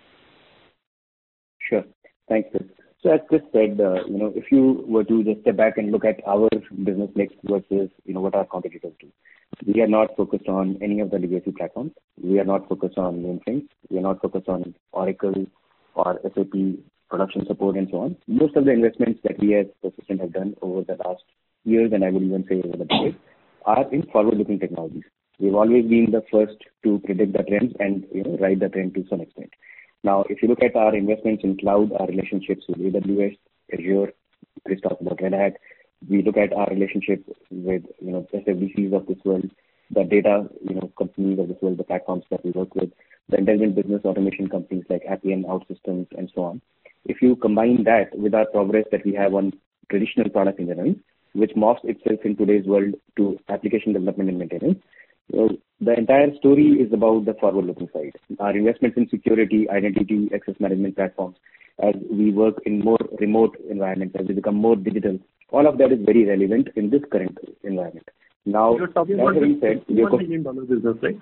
S2: Sure. Thanks, Chris. So as Chris said, uh, you know, if you were to just step back and look at our business mix versus, you know, what our competitors do, we are not focused on any of the legacy platforms. We are not focused on mainframes. We are not focused on Oracle or S A P production support and so on. Most of the investments that we as Persistent have done over the last years, and I would even say over the decade, are in forward-looking technologies. We've always been the first to predict the trends and, you know, ride the trend to some extent. Now, if you look at our investments in cloud, our relationships with A W S, Azure, Chris talked about Red Hat, we look at our relationship with, you know, S F D Cs of this world, the data, you know, companies of this world, the platforms that we work with, the intelligent business automation companies like Appian, OutSystems, and so on. If you combine that with our progress that we have on traditional product engineering, which morphs itself in today's world to application development and maintenance, so the entire story is about the forward-looking side. Our investments in security, identity, access management platforms, as we work in more remote environments, as we become more digital, all of that is very relevant in this current environment. Now,
S7: you're talking
S2: that
S7: about
S2: having said,
S7: the one million dollar business, right?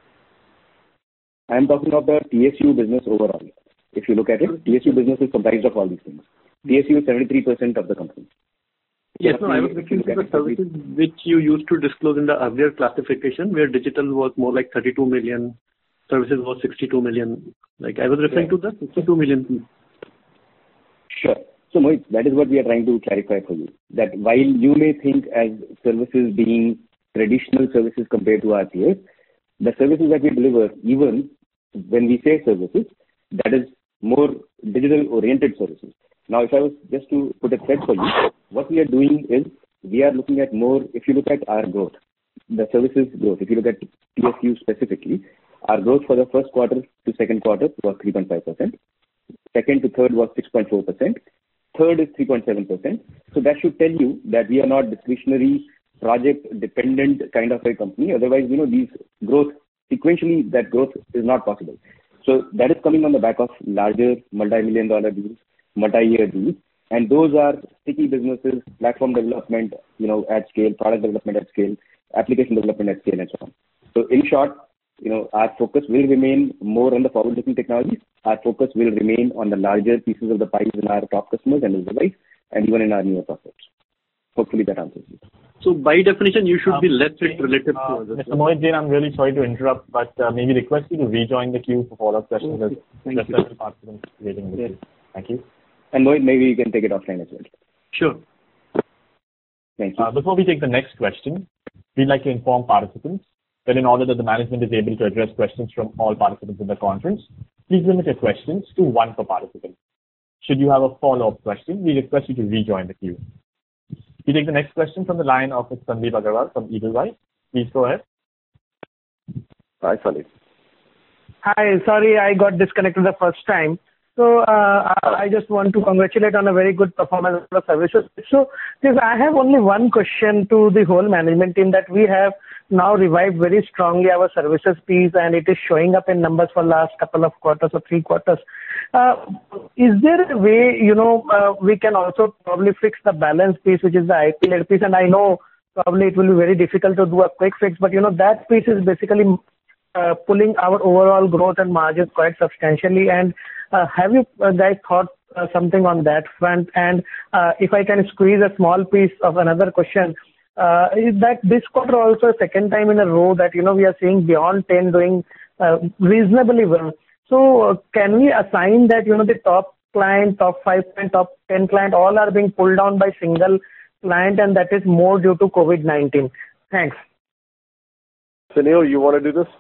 S2: I am talking of the T S U business overall. If you look at it, T S U business is comprised of all these things. T S U is seventy-three percent of the company.
S7: Yes, no, I was referring to the services which you used to disclose in the earlier classification, where digital was more like thirty-two million, services was sixty-two million. Like I was referring yeah. to the sixty-two million.
S2: Sure. So Mohit, that is what we are trying to clarify for you. That while you may think as services being traditional services compared to our peers, the services that we deliver, even when we say services, that is more digital-oriented services. Now, if I was just to put a thread for you, what we are doing is we are looking at more, if you look at our growth, the services growth, if you look at T S U specifically, our growth for the first quarter to second quarter was three point five percent. Second to third was six point four percent. Third is three point seven percent. So that should tell you that we are not discretionary, project-dependent kind of a company. Otherwise, you know, these growth, sequentially, that growth is not possible. So that is coming on the back of larger multi-million dollar deals, multi-year deals, and those are sticky businesses, platform development, you know, at scale, product development at scale, application development at scale, and so on. So in short, you know, our focus will remain more on the forward-looking technologies. Our focus will remain on the larger pieces of the pies in our top customers and enterprise, and even in our newer prospects. Hopefully that answers you.
S7: So by definition, you should um, be less relative
S4: uh,
S7: to others.
S4: Mister Mohit Jain, I'm really sorry to interrupt, but uh, maybe request you to rejoin the queue for follow-up questions.
S7: Okay. Thank
S4: There's
S7: you.
S4: several participants waiting with
S7: yes.
S4: you. Thank you.
S2: And Mohit, maybe you can take it offline as well.
S7: Sure.
S2: Thank you.
S4: Uh, before we take the next question, we'd like to inform participants that in order that the management is able to address questions from all participants in the conference, please limit your questions to one per participant. Should you have a follow-up question, we request you to rejoin the queue. We take the next question from the line of Sandeep Agarwal from Edelweiss. Please go ahead.
S1: Hi, Sandeep.
S5: Hi, sorry I got disconnected the first time. So uh, I just want to congratulate on a very good performance of the services. So I have only one question to the whole management team, that we have now revived very strongly our services piece, and it is showing up in numbers for last couple of quarters or three quarters. Uh, is there a way, you know, uh, we can also probably fix the balance piece, which is the I P-led piece? And I know probably it will be very difficult to do a quick fix, but you know, that piece is basically uh, pulling our overall growth and margins quite substantially. And uh, have you uh, guys thought uh, something on that front? And uh, if I can squeeze a small piece of another question, uh, is that this quarter also second time in a row that, you know, we are seeing beyond ten doing uh, reasonably well. So uh, can we assign that, you know, the top client, top five client, top ten client, all are being pulled down by single client, and that is more due to COVID nineteen? Thanks.
S1: Sunil, you want to do this?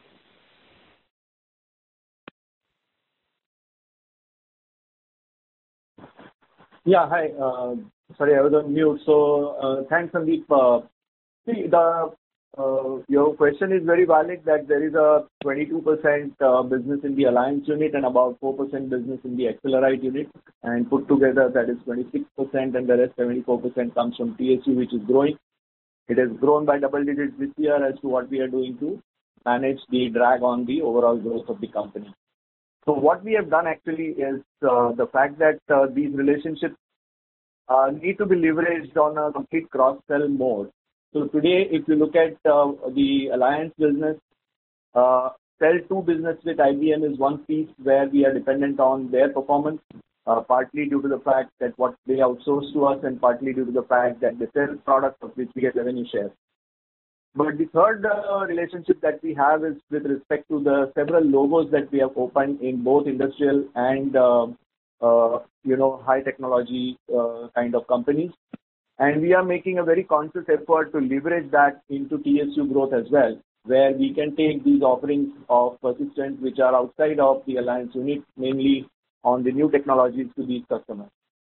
S3: Yeah, hi. Uh, sorry, I was on mute. So uh, thanks, Sandeep. Uh, see, the uh, your question is very valid that there is a twenty-two percent uh, business in the Alliance unit and about four percent business in the Accelerite unit, and put together that is twenty-six percent, and the rest seventy-four percent comes from T S U, which is growing. It has grown by double digits this year as to what we are doing to manage the drag on the overall growth of the company. So what we have done actually is uh, the fact that uh, these relationships uh, need to be leveraged on a complete cross-sell mode. So today, if you look at uh, the Alliance business, uh, sell to business with I B M is one piece where we are dependent on their performance, uh, partly due to the fact that what they outsource to us and partly due to the fact that they sell products of which we get revenue share. But the third uh, relationship that we have is with respect to the several logos that we have opened in both industrial and uh, uh, you know high technology uh, kind of companies, and we are making a very conscious effort to leverage that into T S U growth as well, where we can take these offerings of Persistent which are outside of the Alliance unit, mainly on the new technologies, to these customers.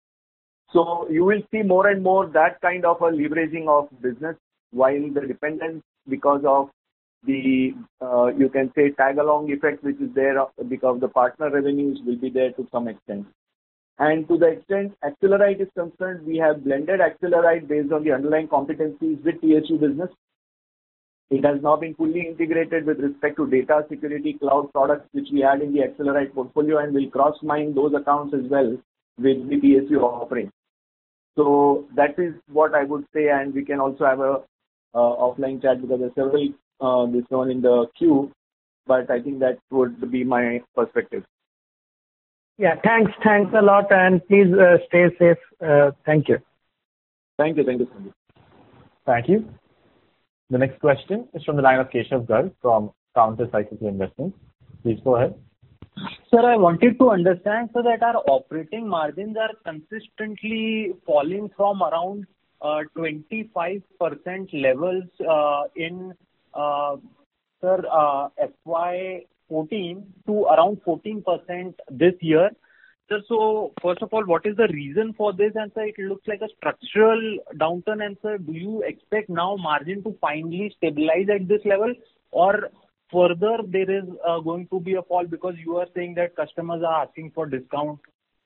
S3: So you will see more and more that kind of a leveraging of business, while the dependence because of the, uh, you can say, tag-along effect which is there because the partner revenues will be there to some extent. And to the extent Accelerite is concerned, we have blended Accelerite based on the underlying competencies with T S U business. It has now been fully integrated with respect to data security cloud products which we had in the Accelerite portfolio, and will cross-mine those accounts as well with the T S U offering. So that is what I would say, and we can also have a Uh, offline chat because there are several uh, this one in the queue, but I think that would be my perspective.
S5: Yeah, thanks, thanks a lot, and please uh, stay safe. Uh, thank you.
S3: Thank you, thank you, Sandeep.
S4: Thank you. The next question is from the line of Keshav Garg from Counter Cyclical Investments. Please go ahead.
S8: Sir, I wanted to understand so that our operating margins are consistently falling from around Uh, twenty-five percent levels uh, in uh, sir uh, F Y fourteen to around fourteen percent this year. Sir, so first of all, what is the reason for this? And sir, it looks like a structural downturn. And sir, do you expect now margin to finally stabilize at this level, or further there is uh, going to be a fall because you are saying that customers are asking for discount?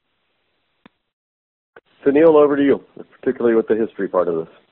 S1: Sunil, over to you, particularly with the history part of this.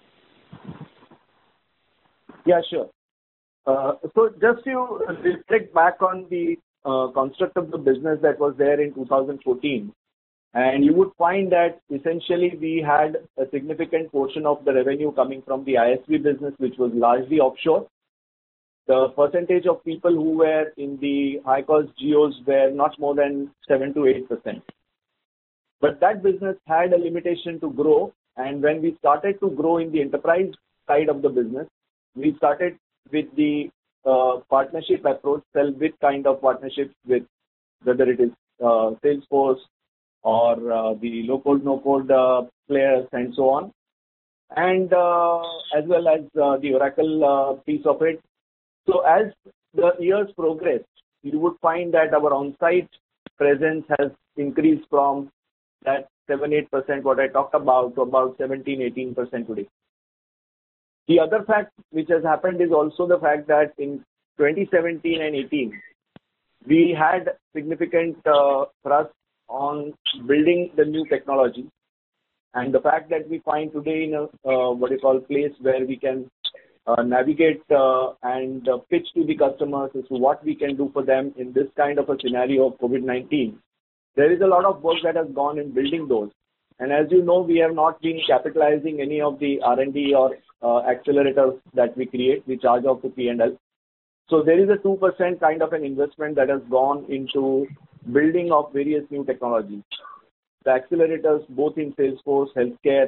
S3: Yeah, sure. Uh, so just to reflect back on the uh, construct of the business that was there in two thousand fourteen, and you would find that essentially we had a significant portion of the revenue coming from the I S V business, which was largely offshore. The percentage of people who were in the high-cost geos were not more than seven to eight percent. But that business had a limitation to grow, and when we started to grow in the enterprise side of the business, we started with the uh, partnership approach, sell with kind of partnerships with whether it is uh, Salesforce or uh, the low-code, no-code uh, players and so on, and uh, as well as uh, the Oracle uh, piece of it. So as the years progressed, you would find that our on-site presence has increased from that seven to eight percent what I talked about to about seventeen to eighteen percent today. The other fact which has happened is also the fact that in twenty seventeen and eighteen, we had significant uh, thrust on building the new technology. And the fact that we find today in a uh, what you call place where we can uh, navigate uh, and uh, pitch to the customers as to what we can do for them in this kind of a scenario of COVID nineteen. There is a lot of work that has gone in building those. And as you know, we have not been capitalizing any of the R and D or uh, accelerators that we create. We charge off to P and L. So there is a two percent kind of an investment that has gone into building of various new technologies. The accelerators, both in Salesforce, healthcare,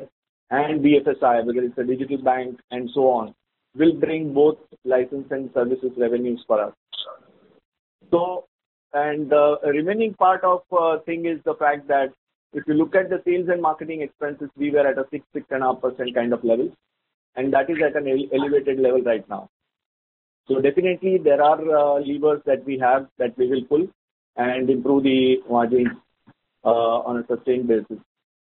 S3: and B F S I, whether it's a digital bank and so on, will bring both license and services revenues for us. So, and the remaining part of uh, thing is the fact that if you look at the sales and marketing expenses, we were at a six, six and a half percent kind of level, and that is at an ele- elevated level right now. So definitely there are uh, levers that we have that we will pull and improve the margins uh, on a sustained basis.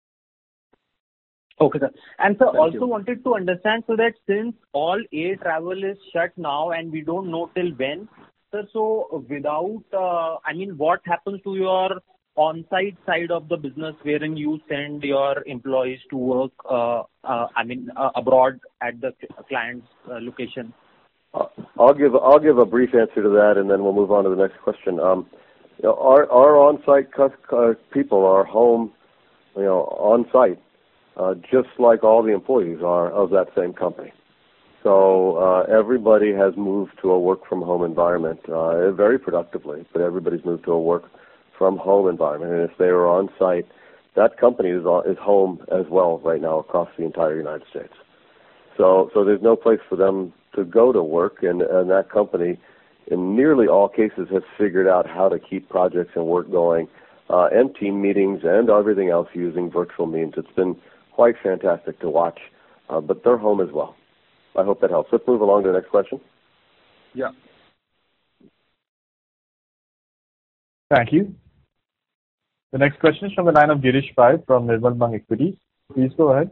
S8: Okay, sir. And sir,
S3: Thank
S8: also
S3: you.
S8: wanted to understand, so that since all air travel is shut now and we don't know till when, sir, so without, uh, I mean, what happens to your on-site side of the business wherein you send your employees to work, uh, uh, I mean, uh, abroad at the client's uh, location?
S1: I'll give I'll give a brief answer to that, and then we'll move on to the next question. Um, you know, our our on-site uh, people are home, you know, on-site, uh, just like all the employees are of that same company. So uh, everybody has moved to a work-from-home environment uh, very productively, but everybody's moved to a work-from-home environment. And if they are on-site, that company is is home as well right now across the entire United States. So so there's no place for them to go to work, and, and that company, in nearly all cases, has figured out how to keep projects and work going, uh, and team meetings and everything else using virtual means. It's been quite fantastic to watch, uh, but they're home as well. I hope that helps. Let's move along to the next question.
S3: Yeah.
S4: Thank you. The next question is from the line of Girish Pai from Nirmal Bang Equities. Please go ahead.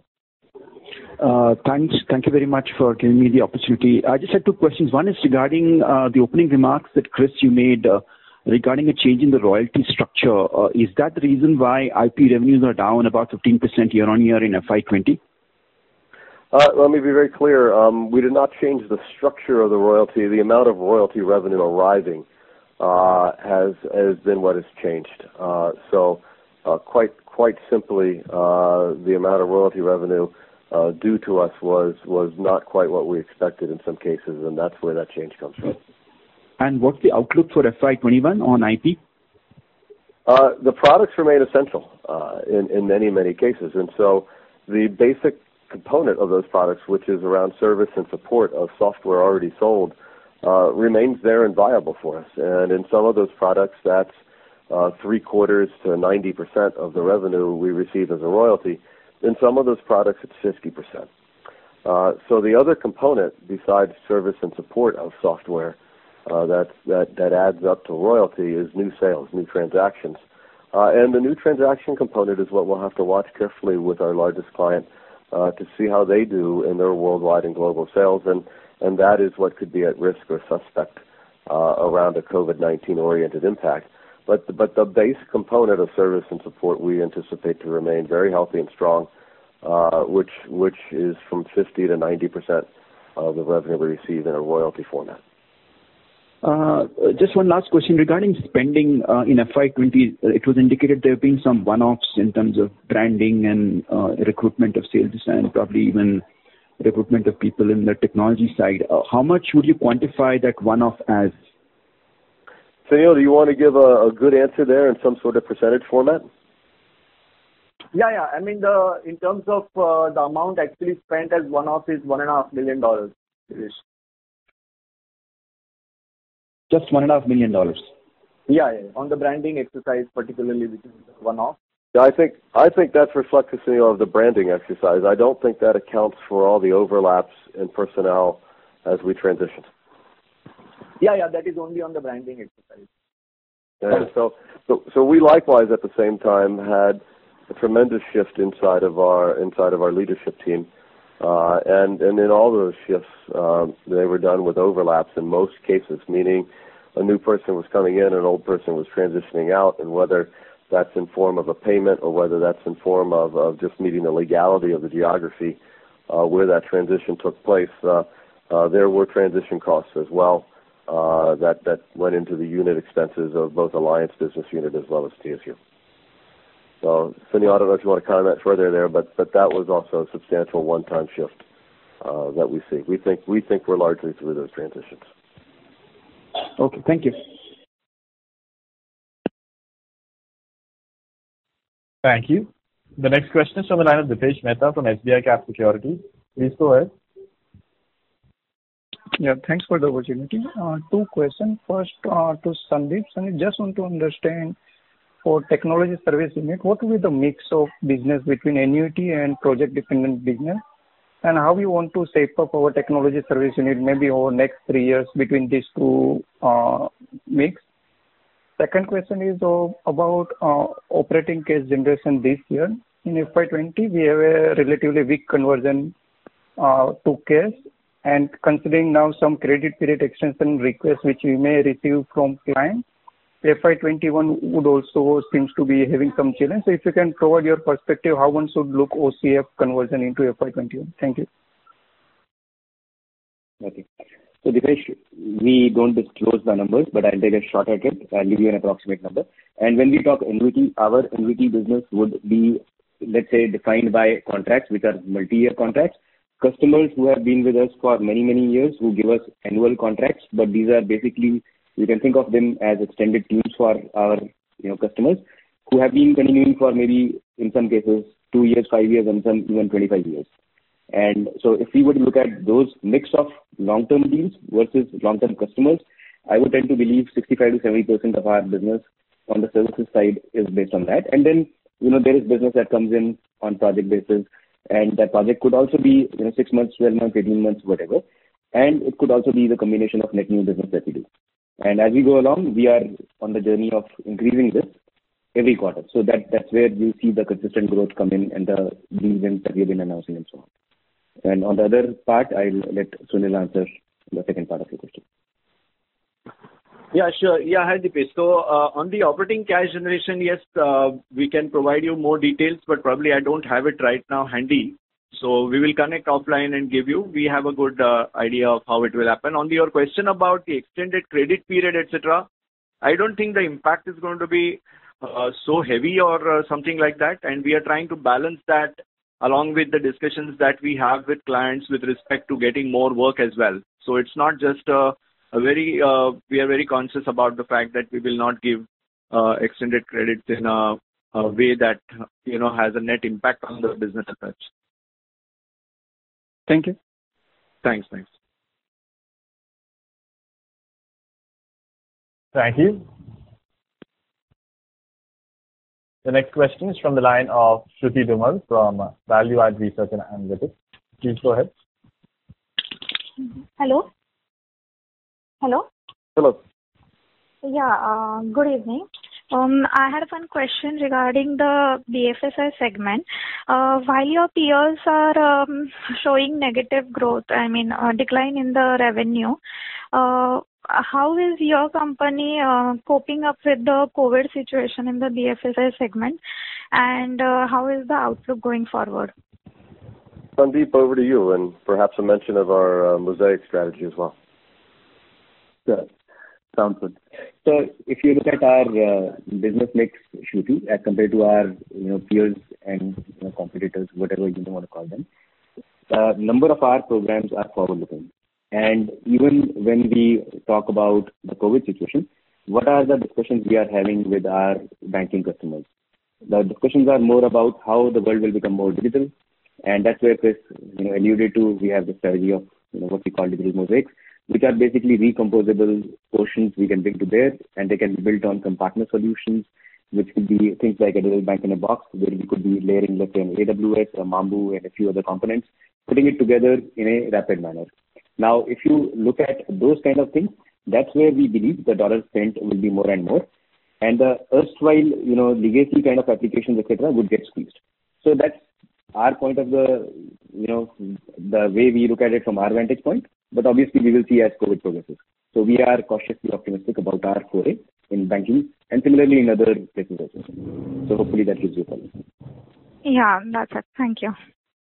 S9: Uh, thanks. Thank you very much for giving me the opportunity. I just had two questions. One is regarding uh, the opening remarks that, Chris, you made uh, regarding a change in the royalty structure. Uh, is that the reason why I P revenues are down about fifteen percent year-on-year in F Y twenty?
S1: Uh, let me be very clear. Um, we did not change the structure of the royalty. The amount of royalty revenue arriving uh, has has been what has changed. Uh, so, uh, quite quite simply, uh, the amount of royalty revenue Uh, due to us was was not quite what we expected in some cases, and that's where that change comes from.
S9: And what's the outlook for F Y twenty-one on I P?
S1: Uh, the products remain essential uh, in, in many, many cases, and so the basic component of those products, which is around service and support of software already sold, uh, remains there and viable for us. And in some of those products, that's uh, three quarters to ninety percent of the revenue we receive as a royalty. In some of those products, it's fifty percent. Uh, so the other component, besides service and support of software, uh, that, that, that adds up to royalty is new sales, new transactions. Uh, and the new transaction component is what we'll have to watch carefully with our largest client uh, to see how they do in their worldwide and global sales. And, and that is what could be at risk or suspect uh, around a COVID nineteen oriented impact. But the, but the base component of service and support we anticipate to remain very healthy and strong, uh, which which is from fifty to ninety percent of the revenue we receive in a royalty format.
S9: Uh, just one last question regarding spending uh, in F Y twenty. It was indicated there have been some one-offs in terms of branding and uh, recruitment of sales and probably even recruitment of people in the technology side. Uh, how much would you quantify that one-off as?
S1: Sunil, do you want to give a, a good answer there in some sort of percentage format?
S3: Yeah, yeah. I mean, the in terms of uh, the amount actually spent as one-off is one and a half million dollars.
S9: Just one and a half million dollars.
S3: Yeah, yeah, on the branding exercise, particularly, which is one-off.
S1: Yeah, I think I think that's reflective, Sunil, of the branding exercise. I don't think that accounts for all the overlaps in personnel as we transition.
S3: Yeah, yeah, that is only on the branding exercise.
S1: And so, so, so we likewise at the same time had a tremendous shift inside of our inside of our leadership team, uh, and and in all those shifts, uh, they were done with overlaps in most cases, meaning a new person was coming in, an old person was transitioning out, and whether that's in form of a payment or whether that's in form of, of just meeting the legality of the geography uh, where that transition took place, uh, uh, there were transition costs as well. Uh, that, that went into the unit expenses of both Alliance Business Unit as well as T S U. So, Sunil, I don't know if you want to comment further there, but, but that was also a substantial one-time shift uh, that we see. We think we think we're largely through those transitions.
S9: Okay, thank you.
S4: Thank you. The next question is from the line of Dipesh Mehta from S B I Cap Securities. Please go ahead.
S10: Yeah, thanks for the opportunity. Uh, two questions. First, uh, to Sandeep. Sandeep, just want to understand for technology service unit, what will be the mix of business between annuity and project-dependent business, and how you want to shape up our technology service unit maybe over next three years between these two uh, mix? Second question is uh, about uh, operating cash generation this year. In F Y twenty, we have a relatively weak conversion uh, to cash, and considering now some credit period extension requests which we may receive from clients, F Y twenty-one would also seems to be having some challenge. So if you can provide your perspective, how one should look O C F conversion into F Y twenty-one. Thank you.
S2: Okay. So Dipesh, we don't disclose the numbers, but I'll take a shot at it. I'll give you an approximate number. And when we talk annuity, our annuity business would be, let's say, defined by contracts, which are multi-year contracts. Customers who have been with us for many, many years, who give us annual contracts, but these are basically, you can think of them as extended teams for our you know customers who have been continuing for maybe, in some cases, two years, five years, and some even twenty-five years. And so if we would look at those mix of long-term deals versus long-term customers, I would tend to believe sixty-five to seventy percent of our business on the services side is based on that. And then, you know, there is business that comes in on project basis, and that project could also be, you know, six months, twelve months, eighteen months, whatever. And it could also be the combination of net new business that we do. And as we go along, we are on the journey of increasing this every quarter. So that that's where you see the consistent growth come in and the deal wins that we've been announcing and so on. And on the other part, I'll let Sunil answer the second part of your question.
S3: Yeah, sure. Yeah, hi Dipesh. So uh, on the operating cash generation, yes, uh, we can provide you more details, but probably I don't have it right now handy. So we will connect offline and give you. We have a good uh, idea of how it will happen. On the, your question about the extended credit period, et cetera, I don't think the impact is going to be uh, so heavy or uh, something like that. And we are trying to balance that along with the discussions that we have with clients with respect to getting more work as well. So it's not just a, a very, uh, we are very conscious about the fact that we will not give uh, extended credits in a, a way that, you know, has a net impact on the business as such.
S10: Thank you.
S3: Thanks, thanks.
S4: Thank you. The next question is from the line of Shruti Dhumal from Value Add Research and Analytics. Please go ahead.
S11: Hello. Hello.
S1: Hello.
S11: Yeah, uh, good evening. Um, I had one question regarding the B F S I segment. Uh, while your peers are um, showing negative growth, I mean, uh, decline in the revenue, uh, how is your company uh, coping up with the COVID situation in the B F S I segment, and uh, how is the outlook going forward?
S1: Sandeep, over to you, and perhaps a mention of our uh, Mosaic strategy as well.
S2: Sure. Sounds good. So if you look at our uh, business mix, Shruti, as compared to our you know peers and you know, competitors, whatever you want to call them, a uh, number of our programs are forward-looking. And even when we talk about the COVID situation, what are the discussions we are having with our banking customers? The discussions are more about how the world will become more digital, and that's where Chris you know alluded to. We have the strategy of you know what we call digital mosaics, which are basically recomposable portions we can bring to bear, and they can be built on some partner solutions, which could be things like a digital bank in a box, where we could be layering, let's say, an A W S, a Mambu, and a few other components, putting it together in a rapid manner. Now, if you look at those kind of things, that's where we believe the dollar spent will be more and more, and the erstwhile, you know, legacy kind of applications, et cetera, would get squeezed. So that's our point of the, you know, the way we look at it from our vantage point. But obviously, we will see as COVID progresses. So we are cautiously optimistic about our foray in banking and similarly in other places as well. So hopefully that gives you a color.
S11: Yeah, that's it. Thank you.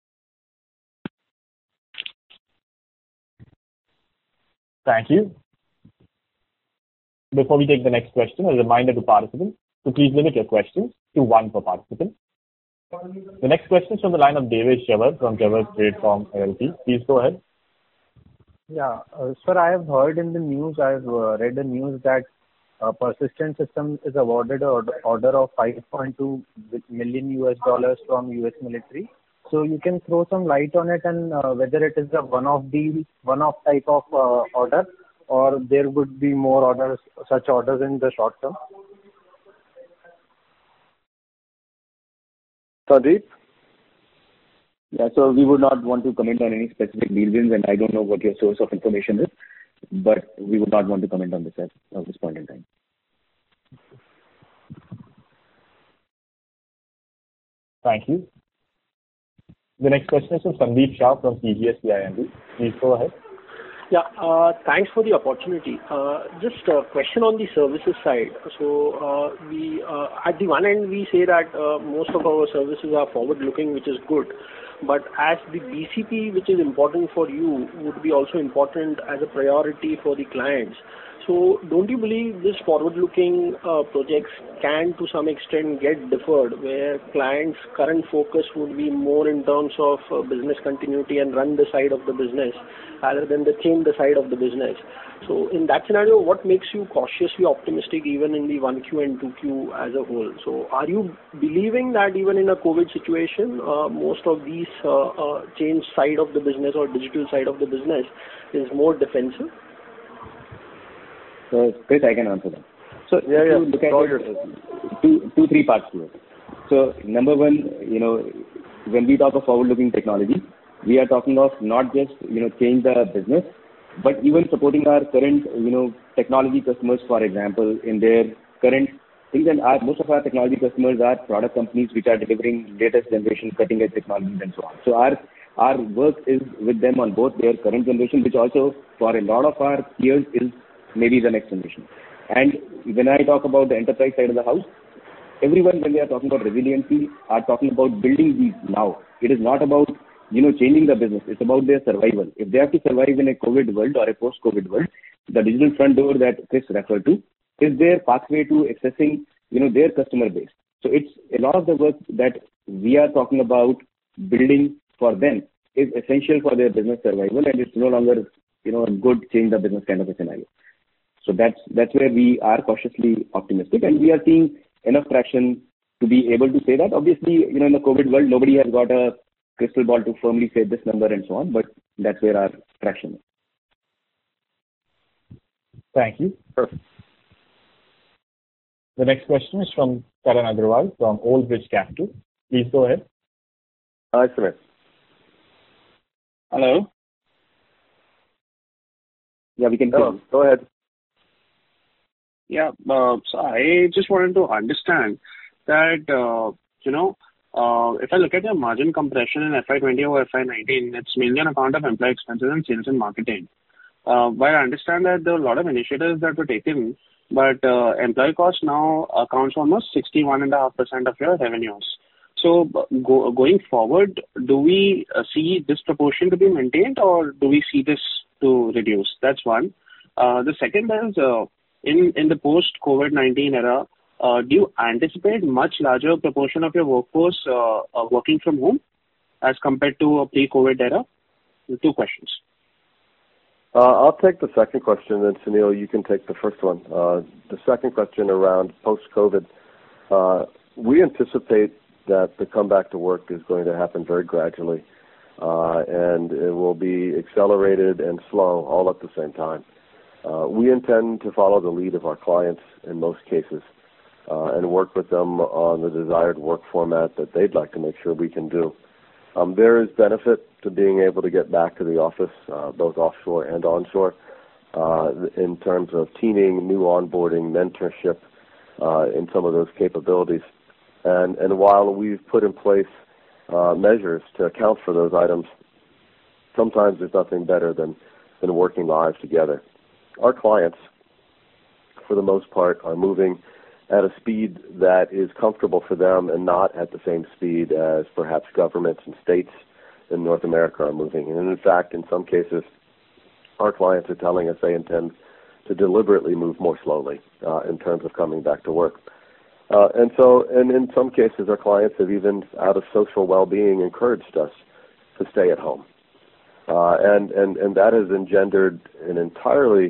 S4: Thank you. Before we take the next question, a reminder to participants to please limit your questions to one per participant. The next question is from the line of Devesh Jawar from Jawar Trade Firm L L P. Please go ahead.
S8: Yeah, uh, sir, I have heard in the news, I have uh, read the news that uh, Persistent Systems is awarded an order of five point two million U S dollars from U S military. So you can throw some light on it and uh, whether it is a one-off deal, one-off type of uh, order, or there would be more orders, such orders in the short term.
S1: Sandeep?
S2: Yeah, so we would not want to comment on any specific deal wins, and I don't know what your source of information is, but we would not want to comment on this at, at this point in time.
S4: Thank you. The next question is from Sandeep Shah from C G S C I M B. Please go ahead.
S12: Yeah, uh, thanks for the opportunity. Uh, just a question on the services side. So uh, we, uh, at the one end, we say that uh, most of our services are forward-looking, which is good. But as the B C P, which is important for you, would be also important as a priority for the clients. So don't you believe this forward-looking uh, projects can to some extent get deferred, where clients' current focus would be more in terms of uh, business continuity and run the side of the business rather than the change the side of the business? So in that scenario, what makes you cautiously optimistic even in the one Q and two Q as a whole? So are you believing that even in a COVID situation, uh, most of these uh, uh, change side of the business or digital side of the business is more defensive?
S2: So, Chris, I can answer that. So,
S1: yeah, yeah.
S2: look at it, two, two, three parts to it. So, number one, you know, when we talk of forward-looking technology, we are talking of not just, you know, change the business, but even supporting our current, you know, technology customers, for example, in their current things. And our, most of our technology customers are product companies which are delivering latest generation cutting-edge technologies and so on. So, our our work is with them on both their current generation, which also for a lot of our peers is maybe the next generation. And when I talk about the enterprise side of the house, everyone, when they are talking about resiliency, are talking about building these now. It is not about, you know, changing the business. It's about their survival. If they have to survive in a COVID world or a post-COVID world, the digital front door that Chris referred to is their pathway to accessing, you know, their customer base. So it's a lot of the work that we are talking about building for them is essential for their business survival, and it's no longer, you know, a good change the business kind of a scenario. So that's that's where we are cautiously optimistic, and we are seeing enough traction to be able to say that. Obviously, you know, in the COVID world, nobody has got a crystal ball to firmly say this number and so on, but that's where our traction is.
S4: Thank you. Perfect. The next question is from Karan Agarwal from Old Bridge Capital. Please go ahead.
S1: Hi, Samir.
S13: Hello.
S2: Yeah, we can
S1: go. Go ahead.
S13: Yeah, uh, so I just wanted to understand that, uh, you know, uh, if I look at your margin compression in F Y twenty over F Y nineteen, it's mainly on account of employee expenses and sales and marketing. Uh, while I understand that there are a lot of initiatives that were taken, but uh, employee cost now accounts for almost sixty-one point five percent of your revenues. So go, going forward, do we uh, see this proportion to be maintained, or do we see this to reduce? That's one. Uh, the second is, uh, in, in the post-COVID nineteen era, uh, do you anticipate much larger proportion of your workforce uh, uh, working from home as compared to a pre-COVID era? Two questions.
S1: Uh, I'll take the second question, and Sunil, you can take the first one. Uh, the second question around post-COVID, uh, we anticipate that the comeback to work is going to happen very gradually, uh, and it will be accelerated and slow all at the same time. Uh, we intend to follow the lead of our clients in most cases uh, and work with them on the desired work format that they'd like to make sure we can do. Um, there is benefit to being able to get back to the office, uh, both offshore and onshore, uh, in terms of teaming, new onboarding, mentorship, uh, in some of those capabilities. And, and while we've put in place uh, measures to account for those items, sometimes there's nothing better than, than working live together. Our clients, for the most part, are moving at a speed that is comfortable for them and not at the same speed as perhaps governments and states in North America are moving. And in fact, in some cases, our clients are telling us they intend to deliberately move more slowly uh, in terms of coming back to work. Uh, and so, and in some cases, our clients have even, out of social well-being, encouraged us to stay at home. Uh, and, and, and that has engendered an entirely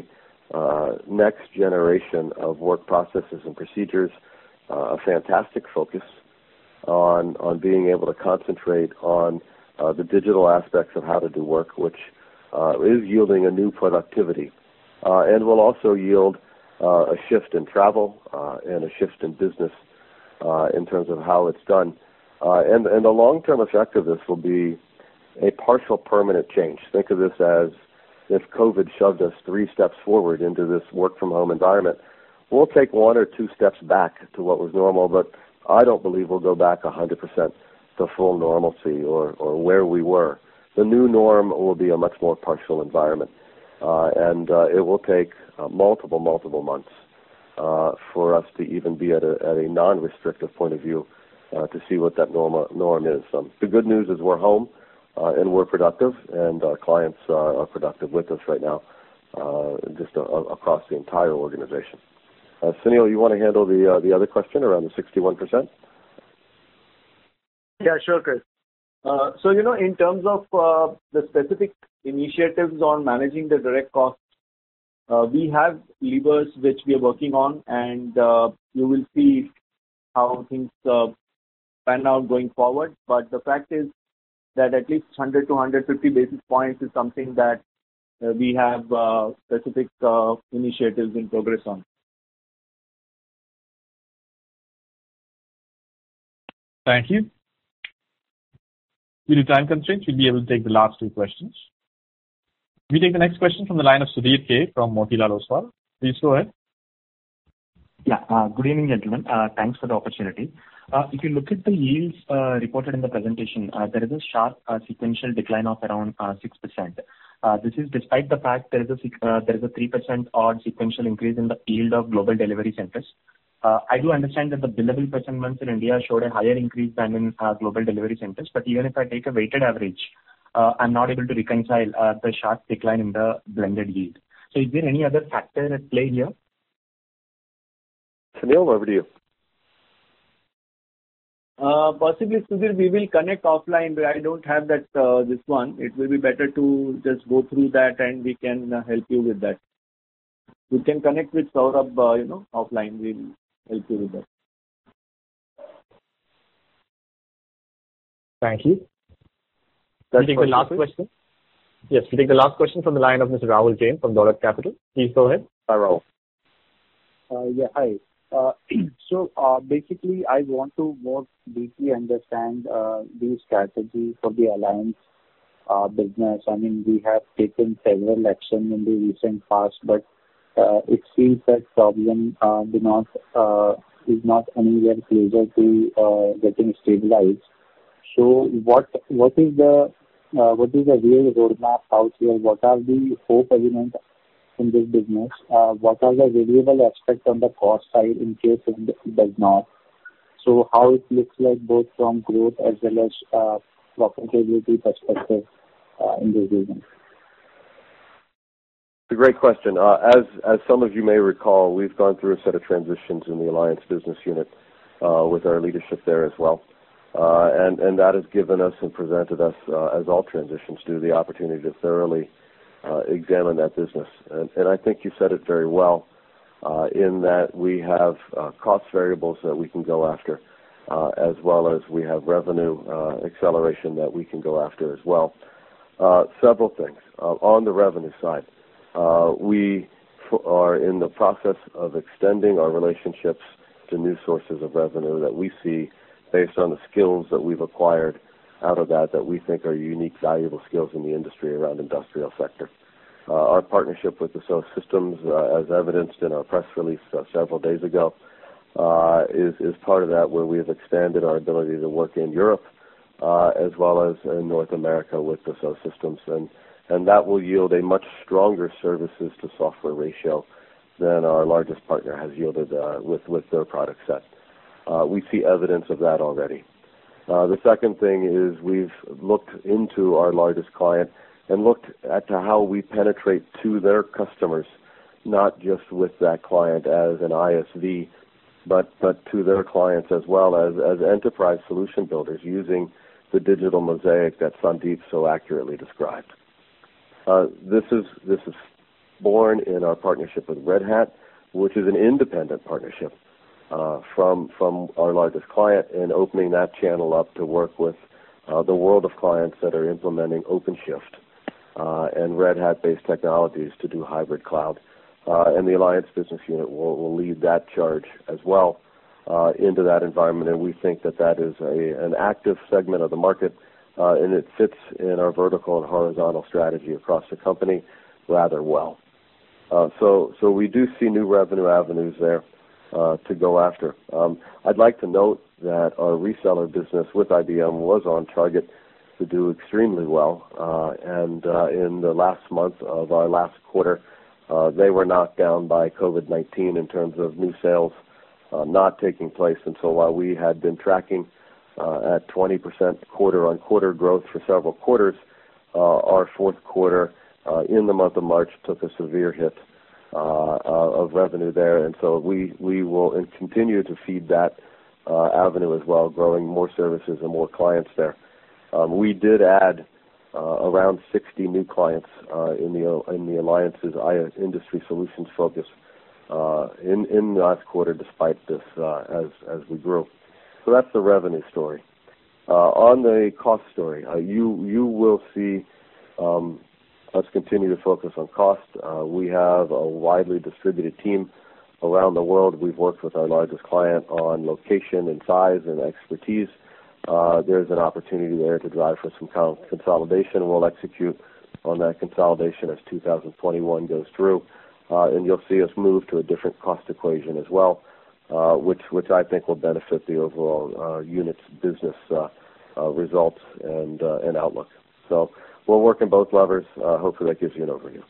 S1: uh, next generation of work processes and procedures, uh, a fantastic focus on on being able to concentrate on uh, the digital aspects of how to do work, which uh, is yielding a new productivity, uh, and will also yield uh, a shift in travel uh, and a shift in business uh, in terms of how it's done. Uh, and, and the long-term effect of this will be a partial permanent change. Think of this as if COVID shoved us three steps forward into this work-from-home environment. We'll take one or two steps back to what was normal, but I don't believe we'll go back one hundred percent to full normalcy or, or where we were. The new norm will be a much more partial environment, uh, and uh, it will take uh, multiple, multiple months uh, for us to even be at a, at a non-restrictive point of view uh, to see what that norm, norm is. Um, the good news is we're home uh, and we're productive, and our clients uh, are productive with us right now, uh, just a, a, across the entire organization. Uh, Sunil, you want to handle the uh, the other question around the sixty-one percent?
S3: Yeah, sure, Chris. Uh, so, you know, in terms of uh, the specific initiatives on managing the direct costs, uh, we have levers which we are working on, and uh, you will see how things uh, pan out going forward. But the fact is that at least one hundred to one hundred fifty basis points is something that uh, we have uh, specific uh, initiatives in progress on.
S4: Thank you. Due to time constraints, we'll be able to take the last two questions. We take the next question from the line of Sudhir K. from Motilal Oswal. Please go ahead.
S14: Yeah. Uh, good evening, gentlemen. Uh, thanks for the opportunity. Uh, if you look at the yields uh, reported in the presentation, uh, there is a sharp uh, sequential decline of around uh, six percent. Uh, this is despite the fact there is a uh, there is a three percent odd sequential increase in the yield of global delivery centers. Uh, I do understand that the billable person months in India showed a higher increase than in uh, global delivery centers, but even if I take a weighted average, uh, I'm not able to reconcile uh, the sharp decline in the blended yield. So is there any other factor at play here?
S1: Sunil, over to you.
S3: Uh, possibly, Sudhir, we will connect offline, but I don't have that uh, this one. It will be better to just go through that, and we can uh, help you with that. You can connect with Saurabh, uh, you know, offline. We'll help you with that.
S4: Thank you. We'll take the last question. Yes, we'll take the last question from the line of Mister Rahul Jain from Dolat Capital. Please go ahead.
S1: Hi, Rahul.
S15: Uh, yeah, hi. Uh, so uh, basically, I want to more deeply understand uh, the strategy for the alliance uh, business. I mean, we have taken several actions in the recent past, but uh, it seems that problem uh, do not uh, is not anywhere closer to uh, getting stabilized. So, what what is the uh, what is the real roadmap out here? What are the hope elements in this business? Uh, what are the variable aspects on the cost side in case it does not? So how it looks like both from growth as well as uh, profitability perspective uh, in this business?
S1: It's a great question. Uh, as as some of you may recall, we've gone through a set of transitions in the Alliance business unit uh, with our leadership there as well. Uh, and, and that has given us and presented us, uh, as all transitions do, the opportunity to thoroughly Uh, examine that business. And, and I think you said it very well uh, in that we have uh, cost variables that we can go after, uh, as well as we have revenue uh, acceleration that we can go after as well. Uh, several things. Uh, on the revenue side, uh, we f- are in the process of extending our relationships to new sources of revenue that we see based on the skills that we've acquired out of that that we think are unique, valuable skills in the industry around industrial sector. Uh, our partnership with Dassault Systems, uh, as evidenced in our press release uh, several days ago, uh, is, is part of that, where we have expanded our ability to work in Europe uh, as well as in North America with Dassault Systems. And, and that will yield a much stronger services to software ratio than our largest partner has yielded uh, with, with their product set. Uh, we see evidence of that already. Uh, the second thing is we've looked into our largest client and looked at how we penetrate to their customers, not just with that client as an I S V, but, but to their clients as well as, as enterprise solution builders using the digital mosaic that Sandeep so accurately described. Uh, this is this is born in our partnership with Red Hat, which is an independent partnership uh, from from our largest client, and opening that channel up to work with uh, the world of clients that are implementing OpenShift uh, and Red Hat-based technologies to do hybrid cloud. Uh, and the Alliance Business Unit will, will lead that charge as well uh, into that environment, and we think that that is a, an active segment of the market, uh, and it fits in our vertical and horizontal strategy across the company rather well. Uh, so, so we do see new revenue avenues there uh, to go after. Um, I'd like to note that our reseller business with I B M was on target to do extremely well, uh, and uh, in the last month of our last quarter, Uh, they were knocked down by COVID nineteen in terms of new sales uh, not taking place. And so while we had been tracking uh, at twenty percent quarter-on-quarter growth for several quarters, uh, our fourth quarter uh, in the month of March took a severe hit uh, uh, of revenue there. And so we, we will continue to feed that uh, avenue as well, growing more services and more clients there. Um, we did add Uh, around sixty new clients uh, in the in the Alliance's industry solutions focus uh, in in the last quarter, despite this uh, as as we grew. So that's the revenue story. Uh, on the cost story, uh, you you will see um, us continue to focus on cost. Uh, we have a widely distributed team around the world. We've worked with our largest client on location and size and expertise. Uh, there's an opportunity there to drive for some consolidation. We'll execute on that consolidation as two thousand twenty-one goes through, uh, and you'll see us move to a different cost equation as well, uh, which which I think will benefit the overall uh, unit's business uh, uh, results and uh, and outlook. So we'll work in both levers. Uh, hopefully that gives you an overview.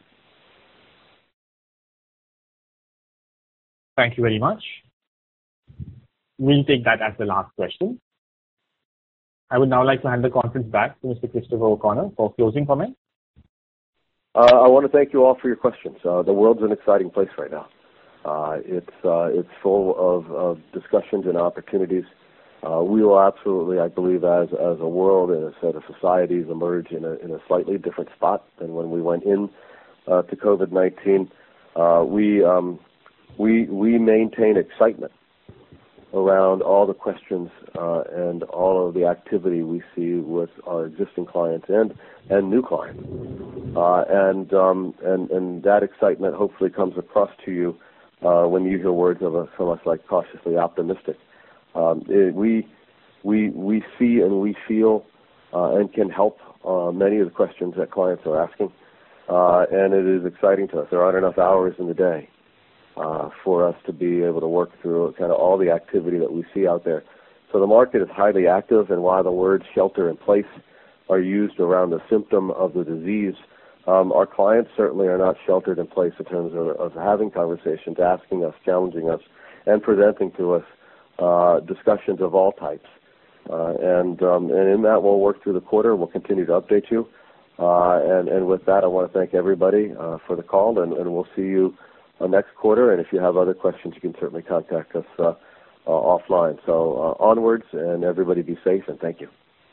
S4: Thank you very much. We'll take that as the last question. I would now like to hand the conference back to Mister Christopher O'Connor for closing comments.
S1: Uh, I want to thank you all for your questions. Uh, the world's an exciting place right now. Uh, it's uh, it's full of, of discussions and opportunities. Uh, we will absolutely, I believe, as as a world and a set of societies, emerge in a in a slightly different spot than when we went in uh, to COVID nineteen. Uh, we um, we we maintain excitement around all the questions uh, and all of the activity we see with our existing clients and and new clients, uh, and um, and and that excitement hopefully comes across to you uh, when you hear words of us from us like cautiously optimistic. Um, it, we we we see and we feel uh, and can help uh, many of the questions that clients are asking, uh, and it is exciting to us. There aren't enough hours in the day Uh, for us to be able to work through kind of all the activity that we see out there. So the market is highly active, and while the words shelter in place are used around the symptom of the disease, um, our clients certainly are not sheltered in place in terms of, of having conversations, asking us, challenging us, and presenting to us uh, discussions of all types. Uh, and, um, and in that, we'll work through the quarter. We'll continue to update you. Uh, and, and with that, I want to thank everybody uh, for the call, and, and we'll see you Uh, next quarter, and if you have other questions, you can certainly contact us uh, uh, offline. So uh, onwards, and everybody be safe, and thank you.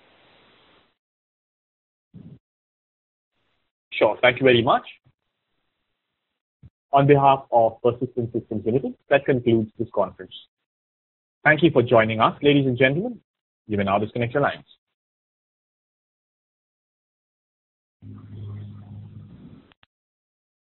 S4: Sure. Thank you very much. On behalf of Persistent Systems Limited, that concludes this conference. Thank you for joining us, ladies and gentlemen. You may now disconnect your lines.